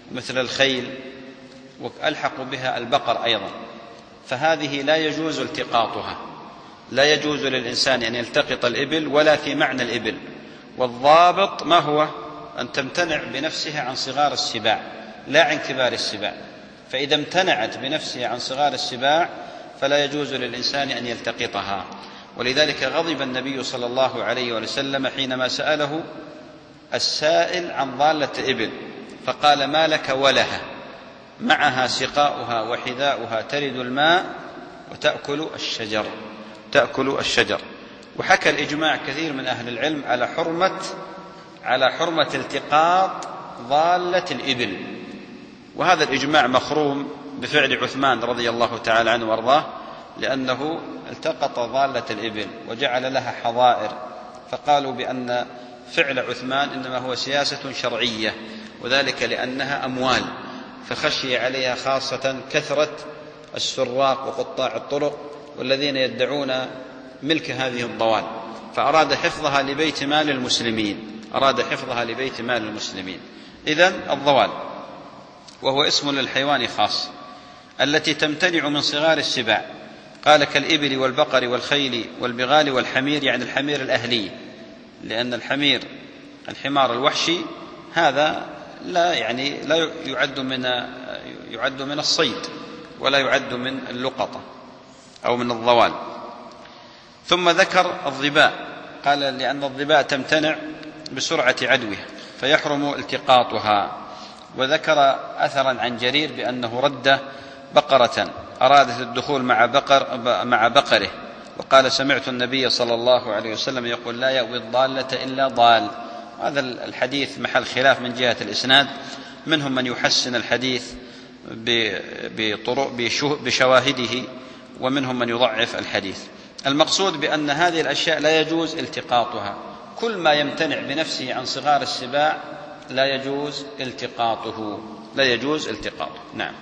مثل الخيل، وألحق بها البقر أيضا، فهذه لا يجوز التقاطها، لا يجوز للإنسان أن يلتقط الإبل ولا في معنى الإبل. والضابط ما هو؟ أن تمتنع بنفسها عن صغار السباع لا عن كبار السباع، فإذا امتنعت بنفسها عن صغار السباع فلا يجوز للإنسان أن يلتقطها. ولذلك غضب النبي صلى الله عليه وسلم حينما سأله السائل عن ضالة إبل، فقال: ما لك ولها، معها سقاؤها وحذاؤها ترد الماء وتأكل الشجر تأكل الشجر. وحكى الإجماع كثير من أهل العلم على حرمة على حرمة التقاط ضالة الإبل، وهذا الإجماع مخروم بفعل عثمان رضي الله تعالى عنه وارضاه، لأنه التقط ضالة الإبل وجعل لها حظائر، فقالوا بأن فعل عثمان إنما هو سياسة شرعية، وذلك لأنها أموال، فخشي عليها خاصة كثرة السراق وقطاع الطرق والذين يدعون ملك هذه الضوال، فأراد حفظها لبيت مال المسلمين أراد حفظها لبيت مال المسلمين. إذن الضوال وهو اسم للحيوان خاص التي تمتنع من صغار السباع، قال كالإبل والبقر والخيل والبغال والحمير، يعني الحمير الأهلي، لأن الحمير الحمار الوحشي هذا لا يعني لا يعد من يعد من الصيد ولا يعد من اللقطة أو من الضوال. ثم ذكر الظباء، قال لأن الظباء تمتنع بسرعة عدوها فيحرم التقاطها. وذكر أثرا عن جرير بأنه رد بقرة أرادت الدخول مع بقر مع بقره، وقال: سمعت النبي صلى الله عليه وسلم يقول: لا يأوي الضالة إلا ضال. هذا الحديث محل خلاف من جهة الإسناد، منهم من يحسن الحديث بشواهده ومنهم من يضعف الحديث. المقصود بأن هذه الأشياء لا يجوز التقاطها، كل ما يمتنع بنفسه عن صغار السباع لا يجوز التقاطه لا يجوز التقاطه نعم.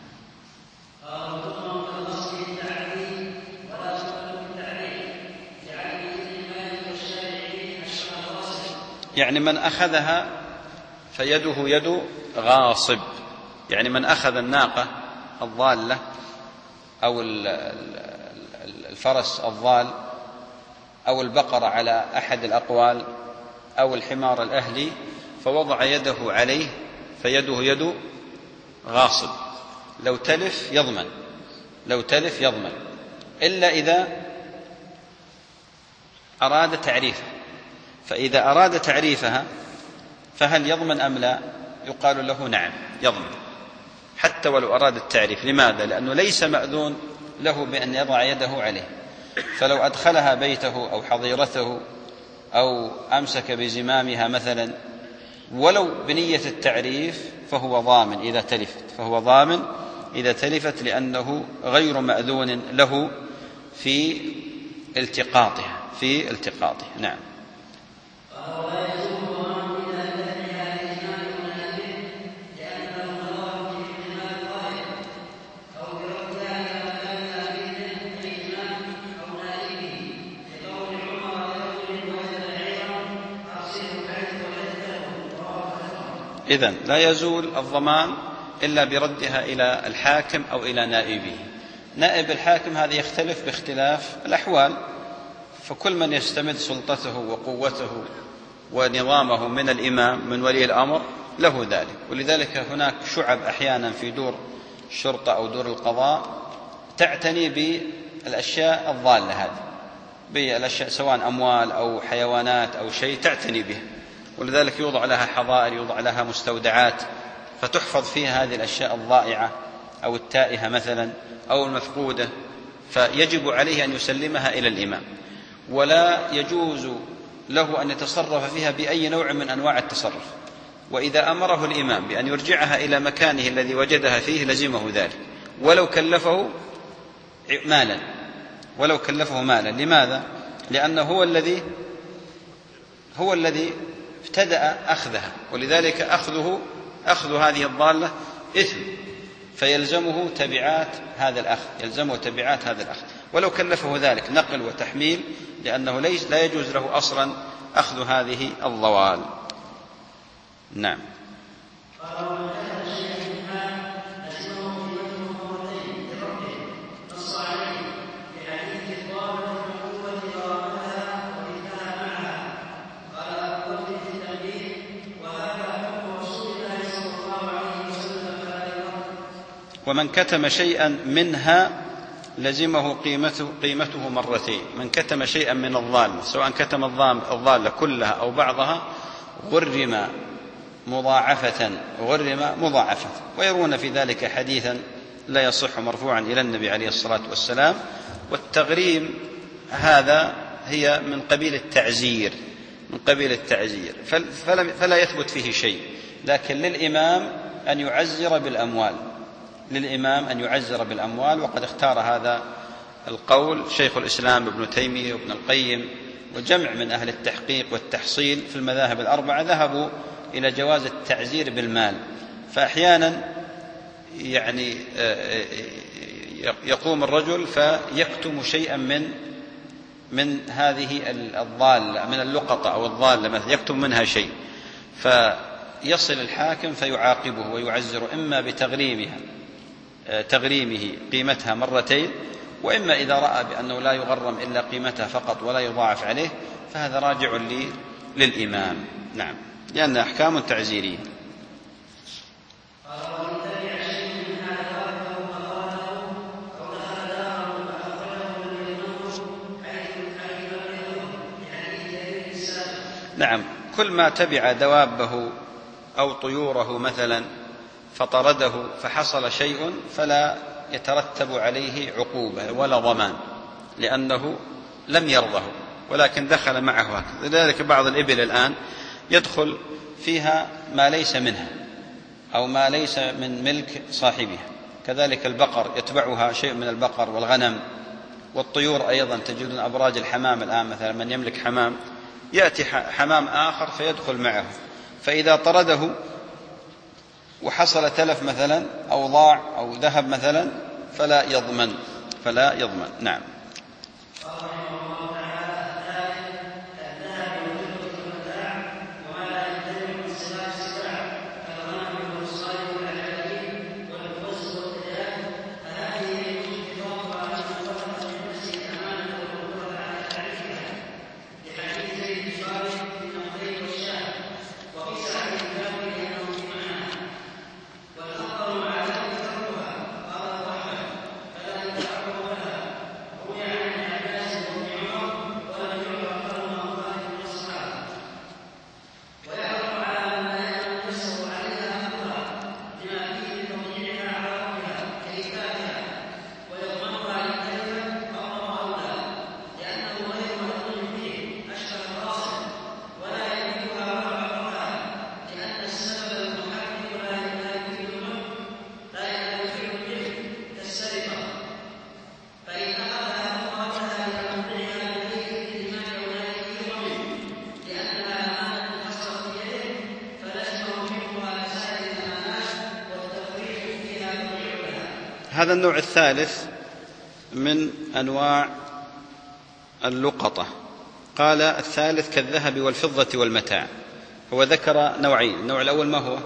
يعني من أخذها فيده يد غاصب، يعني من أخذ الناقة الضالة أو الفرس الضال أو البقرة على أحد الأقوال أو الحمار الأهلي فوضع يده عليه فيده يد غاصب، لو تلف يضمن لو تلف يضمن إلا إذا أراد تعريفها، فإذا أراد تعريفها فهل يضمن أم لا؟ يقال له نعم يضمن حتى ولو أراد التعريف. لماذا؟ لأنه ليس مأذون له بأن يضع يده عليه، فلو أدخلها بيته أو حظيرته أو أمسك بزمامها مثلا ولو بنية التعريف فهو ضامن إذا تلفت فهو ضامن إذا تلفت لأنه غير مأذون له في التقاطها في التقاطها نعم. إذن لا يزول الضمان إلا بردها إلى الحاكم أو إلى نائبه. نائب الحاكم هذا يختلف باختلاف الأحوال، فكل من يستمد سلطته وقوته ونظامه من الإمام من ولي الأمر له ذلك. ولذلك هناك شعب أحيانا في دور الشرطة أو دور القضاء تعتني بالأشياء الضالة هذه، بالأشياء سواء أموال أو حيوانات أو شيء تعتني به، ولذلك يوضع لها حظائر يوضع لها مستودعات فتحفظ فيها هذه الأشياء الضائعة أو التائهة مثلا أو المفقودة، فيجب عليه أن يسلمها إلى الإمام، ولا يجوز له أن يتصرف فيها بأي نوع من أنواع التصرف. وإذا أمره الإمام بأن يرجعها إلى مكانه الذي وجدها فيه لزمه ذلك ولو كلفه مالا ولو كلفه مالا لماذا؟ لأنه هو الذي هو الذي ابتدأ أخذها، ولذلك أخذه أخذ هذه الضالة إثم، فيلزمه تبعات هذا الأخذ يلزمه تبعات هذا الأخذ ولو كلفه ذلك نقل وتحميل، لأنه ليس لا يجوز له أصلا أخذ هذه الضوال نعم. ومن كتم شيئا منها لزمه قيمته, قيمته مرتين. من كتم شيئا من الضالة سواء كتم الضالة كلها أو بعضها غرم مضاعفة غرم مضاعفة. ويرون في ذلك حديثا لا يصح مرفوعا إلى النبي عليه الصلاة والسلام. والتغريم هذا هي من قبيل التعزير من قبيل التعزير فلا يثبت فيه شيء، لكن للإمام أن يعزر بالأموال للإمام أن يعزر بالأموال وقد اختار هذا القول شيخ الإسلام ابن تيمية وابن القيم وجمع من أهل التحقيق والتحصيل في المذاهب الأربعة ذهبوا إلى جواز التعزير بالمال. فأحيانا يعني يقوم الرجل فيكتم شيئا من من هذه الضالة من اللقطة أو الضالة مثلا يكتم منها شيء، فيصل الحاكم فيعاقبه ويعزر إما بتغريمها تغريمه قيمتها مرتين، وإما إذا رأى بأنه لا يغرم إلا قيمتها فقط ولا يضاعف عليه فهذا راجع للإمام. نعم، لأن أحكام تعزيرية. نعم، كل ما تبع دوابه أو طيوره مثلا فطرده فحصل شيء فلا يترتب عليه عقوبة ولا ضمان لأنه لم يرضه ولكن دخل معه هكذا. لذلك بعض الإبل الآن يدخل فيها ما ليس منها أو ما ليس من ملك صاحبها، كذلك البقر يتبعها شيء من البقر والغنم والطيور أيضا. تجدون أبراج الحمام الآن مثلا من يملك حمام يأتي حمام آخر فيدخل معه، فإذا طرده وحصل تلف مثلا أو ضاع أو ذهب مثلا فلا يضمن فلا يضمن. نعم. هذا النوع الثالث من أنواع اللقطة. قال الثالث كالذهب والفضة والمتاع. هو ذكر نوعين. النوع الأول ما هو؟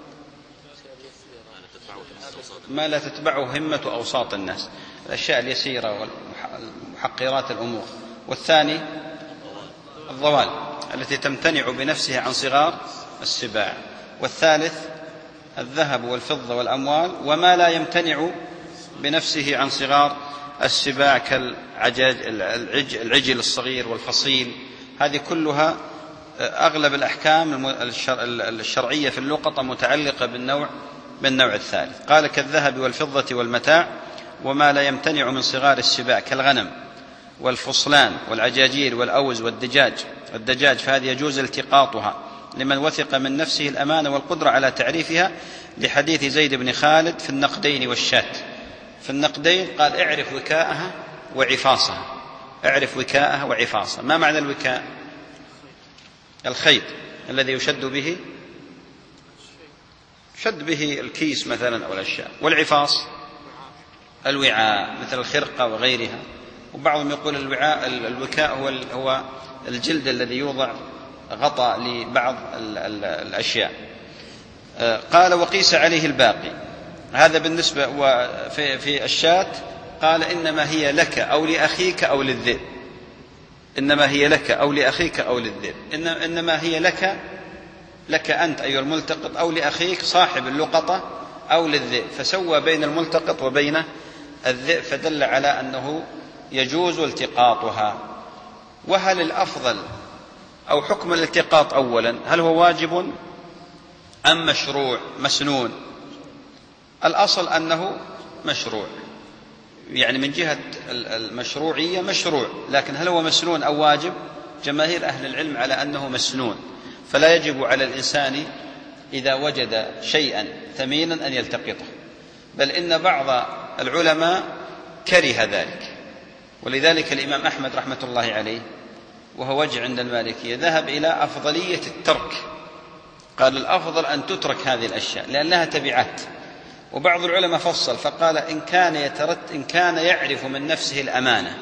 ما لا تتبعه همة أوساط الناس، الأشياء اليسيرة والمحقرات الأمور. والثاني الضوال التي تمتنع بنفسها عن صغار السباع. والثالث الذهب والفضة والأموال وما لا يمتنع بنفسه عن صغار السباع كالعجاج العجل الصغير والفصيل. هذه كلها أغلب الأحكام الشرعية في اللقطة متعلقة بالنوع بالنوع الثالث. قال كالذهب والفضة والمتاع وما لا يمتنع من صغار السباع كالغنم والفصلان والعجاجير والأوز والدجاج الدجاج فهذه يجوز التقاطها لمن وثق من نفسه الأمانة والقدرة على تعريفها، لحديث زيد بن خالد في النقدين والشاة. في النقدين قال اعرف وكاءها وعفاصها. اعرف وكاءها وعفاصها. ما معنى الوكاء؟ الخيط الذي يشد به شد به الكيس مثلا أو الأشياء. والعفاص الوعاء مثل الخرقة وغيرها. وبعضهم يقول الوعاء الوكاء هو هو الجلد الذي يوضع غطاء لبعض الأشياء. قال وقيس عليه الباقي. هذا بالنسبة في في الشاة. قال إنما هي لك أو لأخيك أو للذئب. إنما هي لك أو لأخيك أو للذئب. إنما هي لك لك أنت أيها الملتقط أو لأخيك صاحب اللقطة أو للذئب، فسوى بين الملتقط وبين الذئب، فدل على أنه يجوز التقاطها. وهل الأفضل أو حكم الالتقاط أولا هل هو واجب أم مشروع مسنون؟ الأصل أنه مشروع، يعني من جهة المشروعية مشروع، لكن هل هو مسنون أو واجب؟ جماهير أهل العلم على أنه مسنون، فلا يجب على الإنسان إذا وجد شيئا ثمينا أن يلتقطه، بل إن بعض العلماء كره ذلك، ولذلك الإمام أحمد رحمة الله عليه وهو وجه عند المالكية ذهب إلى أفضلية الترك، قال الأفضل أن تترك هذه الأشياء لأنها تبعات. وبعض العلماء فصل فقال إن كان يترت إن كان يعرف من نفسه الأمانة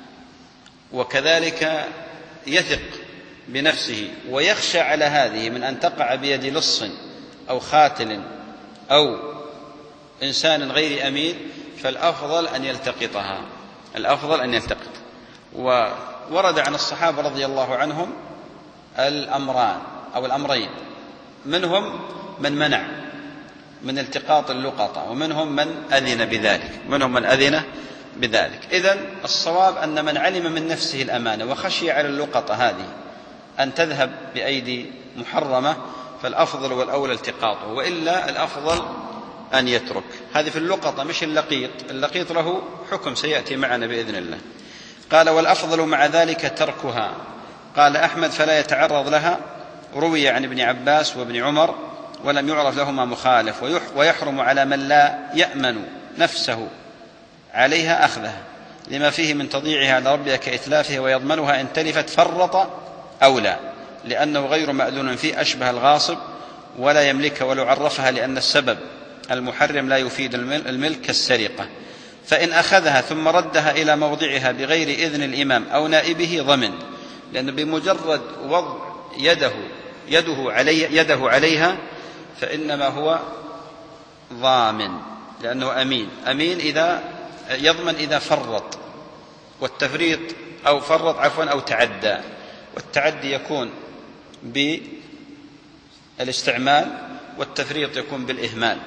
وكذلك يثق بنفسه ويخشى على هذه من أن تقع بيد لص أو خاتل أو إنسان غير أمين، فالأفضل أن يلتقطها، الأفضل أن يلتقط. وورد عن الصحابة رضي الله عنهم الأمران أو الأمرين، منهم من منع من التقاط اللقطة ومنهم من أذن بذلك منهم من أذن بذلك. إذن الصواب أن من علم من نفسه الأمانة وخشي على اللقطة هذه أن تذهب بأيدي محرمة فالأفضل والأولى التقاطه، وإلا الأفضل أن يترك. هذه في اللقطة مش اللقيط، اللقيط له حكم سيأتي معنا بإذن الله. قال والأفضل مع ذلك تركها. قال أحمد فلا يتعرض لها، روي عن ابن عباس وابن عمر ولم يعرف لهما مخالف، ويحرم على من لا يأمن نفسه عليها أخذها لما فيه من تضييعها على ربها كإتلافها، ويضمنها إن تلفت فرط أو لا، لأنه غير مأذون فيه أشبه الغاصب ولا يملكها ولو عرفها، لأن السبب المحرم لا يفيد الملك كالسرقة. فإن أخذها ثم ردها إلى موضعها بغير إذن الإمام أو نائبه ضمن، لأنه بمجرد وضع يده يده, علي يده عليها فإنما هو ضامن، لأنه أمين أمين إذا يضمن إذا فرط، والتفريط أو فرط عفوا أو تعدى، والتعدي يكون بالاستعمال والتفريط يكون بالإهمال،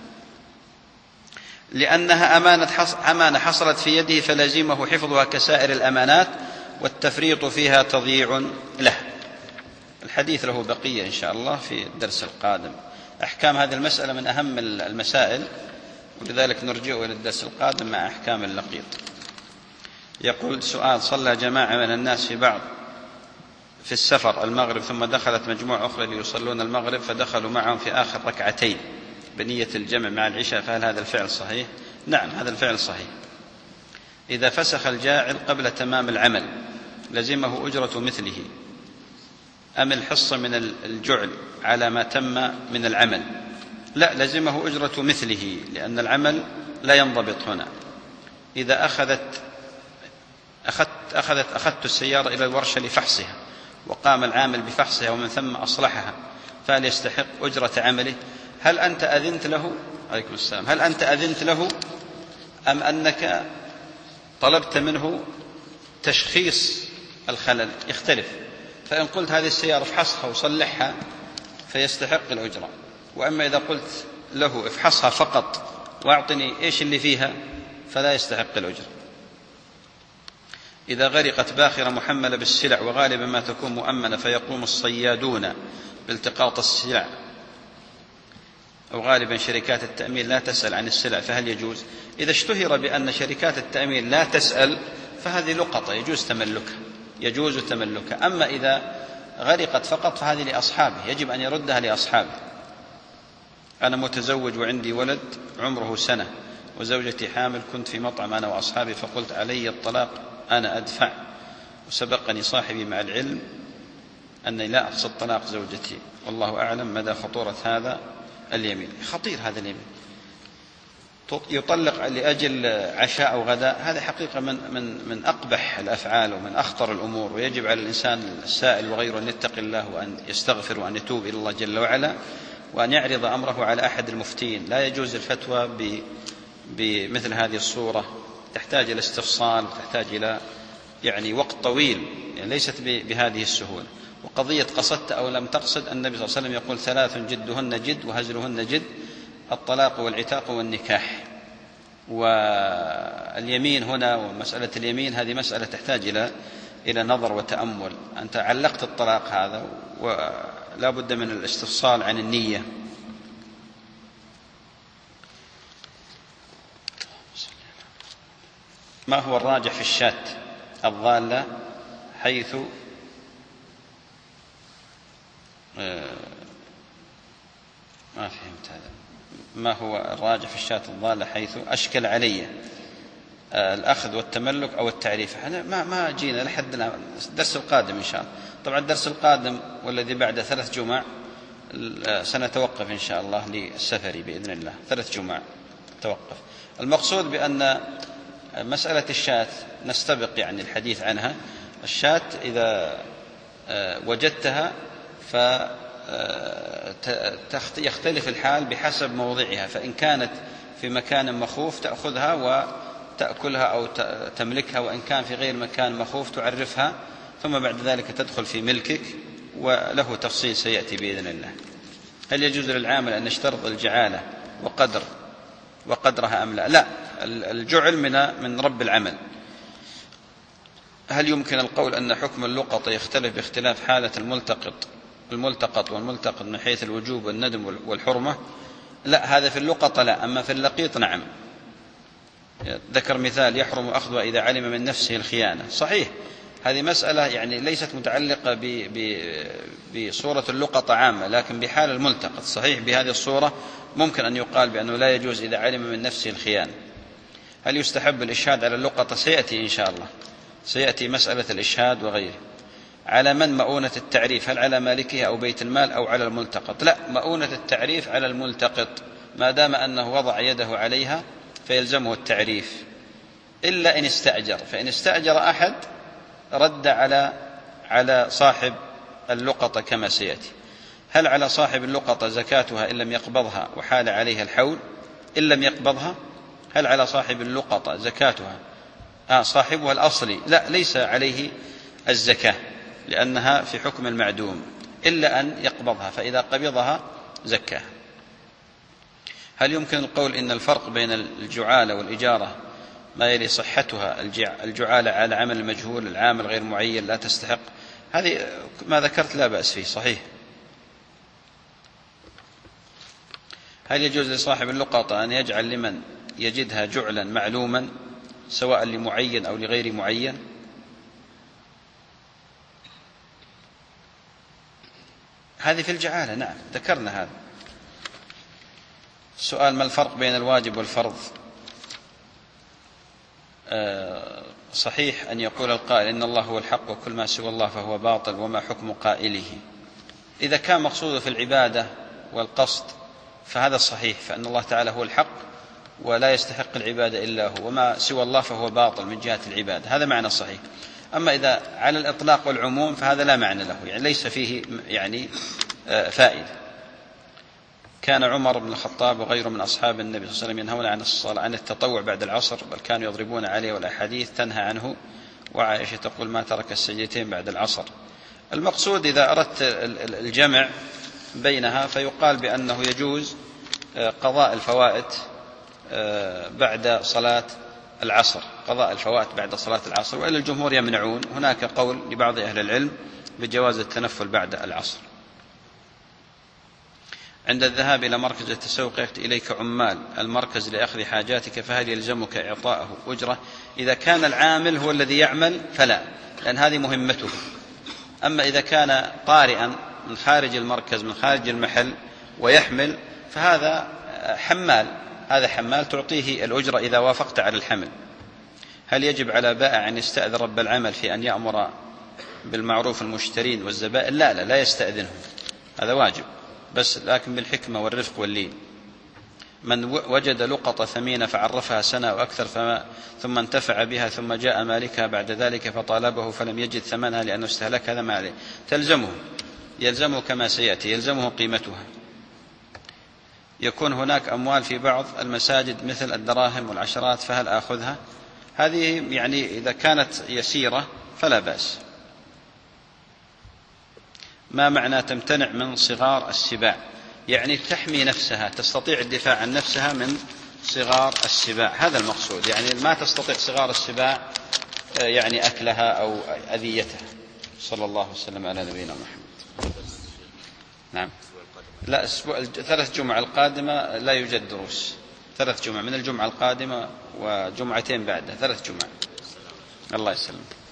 لأنها أمانة, حص... أمانة حصلت في يده فلازمه حفظها كسائر الأمانات، والتفريط فيها تضييع له. الحديث له بقية إن شاء الله في الدرس القادم. أحكام هذه المسألة من أهم المسائل، ولذلك نرجع إلى الدرس القادم مع أحكام اللقيط. يقول سؤال: صلى جماعة من الناس في بعض في السفر المغرب، ثم دخلت مجموعة أخرى ليصلون المغرب فدخلوا معهم في آخر ركعتين بنية الجمع مع العشاء، فهل هذا الفعل صحيح؟ نعم، هذا الفعل صحيح. إذا فسخ الجاعل قبل تمام العمل لزمه أجرة مثله أم الحصة من الجعل على ما تم من العمل؟ لا، لزمه أجرة مثله، لأن العمل لا ينضبط هنا. إذا أخذت أخذت أخذت أخذت السيارة إلى الورشة لفحصها وقام العامل بفحصها ومن ثم أصلحها، فهل يستحق أجرة عمله؟ هل أنت أذنت له؟ عليكم السلام. هل أنت أذنت له أم أنك طلبت منه تشخيص الخلل؟ يختلف. فإن قلت هذه السيارة افحصها وصلحها فيستحق الأجرة، وأما إذا قلت له افحصها فقط واعطني إيش اللي فيها فلا يستحق الأجرة. إذا غرقت باخرة محملة بالسلع وغالبا ما تكون مؤمنة فيقوم الصيادون بالتقاط السلع، أو غالبا شركات التأمين لا تسأل عن السلع، فهل يجوز؟ إذا اشتهر بأن شركات التأمين لا تسأل فهذه لقطة يجوز تملكها يجوز تملكها. أما إذا غرقت فقط فهذه لأصحابه، يجب أن يردها لأصحابه. أنا متزوج وعندي ولد عمره سنة وزوجتي حامل، كنت في مطعم أنا وأصحابي فقلت علي الطلاق أنا أدفع، وسبقني صاحبي مع العلم أني لا أقصد طلاق زوجتي، والله أعلم مدى خطورة هذا اليمين. خطير هذا اليمين، يطلق لأجل عشاء أو غداء، هذا حقيقة من, من, من أقبح الأفعال ومن أخطر الأمور، ويجب على الإنسان السائل وغيره أن يتقي الله وأن يستغفر وأن يتوب إلى الله جل وعلا، وأن يعرض أمره على أحد المفتين. لا يجوز الفتوى بمثل هذه الصورة، تحتاج إلى استفصال، تحتاج إلى يعني وقت طويل، يعني ليست بهذه السهولة. وقضية قصدت أو لم تقصد، النبي صلى الله عليه وسلم يقول ثلاث جدهن جد وهزلهن جد، الطلاق والعتاق والنكاح. واليمين هنا ومسألة اليمين هذه مسألة تحتاج إلى إلى نظر وتأمل. أنت علقت الطلاق هذا ولا بد من الاستفصال عن النية. ما هو الراجح في الشاة الضالة حيث ما فهمت هذا. ما هو الراجح في الشاة الضالة حيث أشكل علي الأخذ والتملك أو التعريف. احنا ما ما جينا لحدنا الدرس القادم إن شاء الله. طبعا الدرس القادم والذي بعد ثلاث جمع سنتوقف إن شاء الله للسفر بإذن الله، ثلاث جمع توقف. المقصود بأن مسألة الشاة نستبق يعني الحديث عنها. الشاة إذا وجدتها فيختلف الحال بحسب موضعها، فإن كانت في مكان مخوف تأخذها وتأكلها أو تملكها، وإن كان في غير مكان مخوف تعرفها، ثم بعد ذلك تدخل في ملكك، وله تفصيل سيأتي بإذن الله. هل يجوز للعامل أن يشترط الجعالة وقدر وقدرها أم لا؟ لا، الجعل من من رب العمل. هل يمكن القول أن حكم اللقطة يختلف باختلاف حالة الملتقط الملتقط والملتقط من حيث الوجوب والندم والحرمة؟ لا، هذا في اللقطة لا، أما في اللقيط نعم. ذكر مثال يحرم أخذها إذا علم من نفسه الخيانة. صحيح، هذه مسألة يعني ليست متعلقة بصورة اللقطة عامة، لكن بحال الملتقط. صحيح بهذه الصورة ممكن أن يقال بأنه لا يجوز إذا علم من نفسه الخيانة. هل يستحب الإشهاد على اللقطة؟ سيأتي إن شاء الله، سيأتي مسألة الإشهاد وغيره. على من مؤونة التعريف؟ هل على مالكها أو بيت المال أو على الملتقط؟ لا، مؤونة التعريف على الملتقط ما دام أنه وضع يده عليها فيلزمه التعريف، إلا إن استأجر. فإن استأجر أحد رد على على صاحب اللقطة كما سيأتي. هل على صاحب اللقطة زكاتها إن لم يقبضها وحال عليها الحول؟ إن لم يقبضها هل على صاحب اللقطة زكاتها؟ آه صاحبها الأصلي لا، ليس عليه الزكاة لأنها في حكم المعدوم، إلا أن يقبضها، فإذا قبضها زكاها. هل يمكن القول إن الفرق بين الجعالة والإجارة ما يلي صحتها؟ الجعالة على عمل المجهول، العامل غير معين لا تستحق. هذه ما ذكرت لا بأس فيه، صحيح. هل يجوز لصاحب اللقطة أن يجعل لمن يجدها جعلا معلوما سواء لمعين أو لغير معين؟ هذه في الجعالة نعم، ذكرنا هذا. سؤال: ما الفرق بين الواجب والفرض؟ أه صحيح أن يقول القائل إن الله هو الحق وكل ما سوى الله فهو باطل، وما حكم قائله؟ إذا كان مقصوده في العبادة والقصد فهذا الصحيح، فأن الله تعالى هو الحق ولا يستحق العبادة إلا هو، وما سوى الله فهو باطل من جهة العبادة، هذا معنى الصحيح. أما إذا على الإطلاق والعموم فهذا لا معنى له، يعني ليس فيه يعني فائدة. كان عمر بن الخطاب وغيره من أصحاب النبي صلى الله عليه وسلم ينهون عن الصلاة عن التطوع بعد العصر، بل كانوا يضربون عليه، والأحاديث تنهى عنه. وعائشة تقول ما ترك السجدتين بعد العصر. المقصود إذا أردت الجمع بينها فيقال بأنه يجوز قضاء الفوائت بعد صلاة العصر، قضاء الفوائت بعد صلاة العصر، وإلا الجمهور يمنعون. هناك قول لبعض أهل العلم بجواز التنفل بعد العصر. عند الذهاب إلى مركز التسوق يأتي إليك عمال المركز لأخذ حاجاتك، فهل يلزمك إعطاءه أجرة؟ إذا كان العامل هو الذي يعمل فلا، لأن هذه مهمته. أما إذا كان طارئا من خارج المركز من خارج المحل ويحمل فهذا حمال، هذا حمال تعطيه الأجرة إذا وافقت على الحمل. هل يجب على بائع أن يستأذن رب العمل في أن يأمر بالمعروف المشترين والزبائن؟ لا لا لا يستأذنهم، هذا واجب، بس لكن بالحكمة والرفق واللين. من وجد لقطة ثمينة فعرفها سنة أو أكثر فما ثم انتفع بها ثم جاء مالكها بعد ذلك فطالبه فلم يجد ثمنها لأنه استهلك، هذا ما عليه، تلزمه يلزمه كما سيأتي، يلزمه قيمتها. يكون هناك أموال في بعض المساجد مثل الدراهم والعشرات، فهل آخذها؟ هذه يعني إذا كانت يسيرة فلا بأس. ما معنى تمتنع من صغار السباع؟ يعني تحمي نفسها، تستطيع الدفاع عن نفسها من صغار السباع، هذا المقصود، يعني ما تستطيع صغار السباع يعني أكلها أو أذيتها. صلى الله وسلم على نبينا محمد. نعم. لا، أسبوع ثلاث جمعة القادمة لا يوجد دروس، ثلاث جمعة من الجمعة القادمة وجمعتين بعدها، ثلاث جمعة. الله يسلم.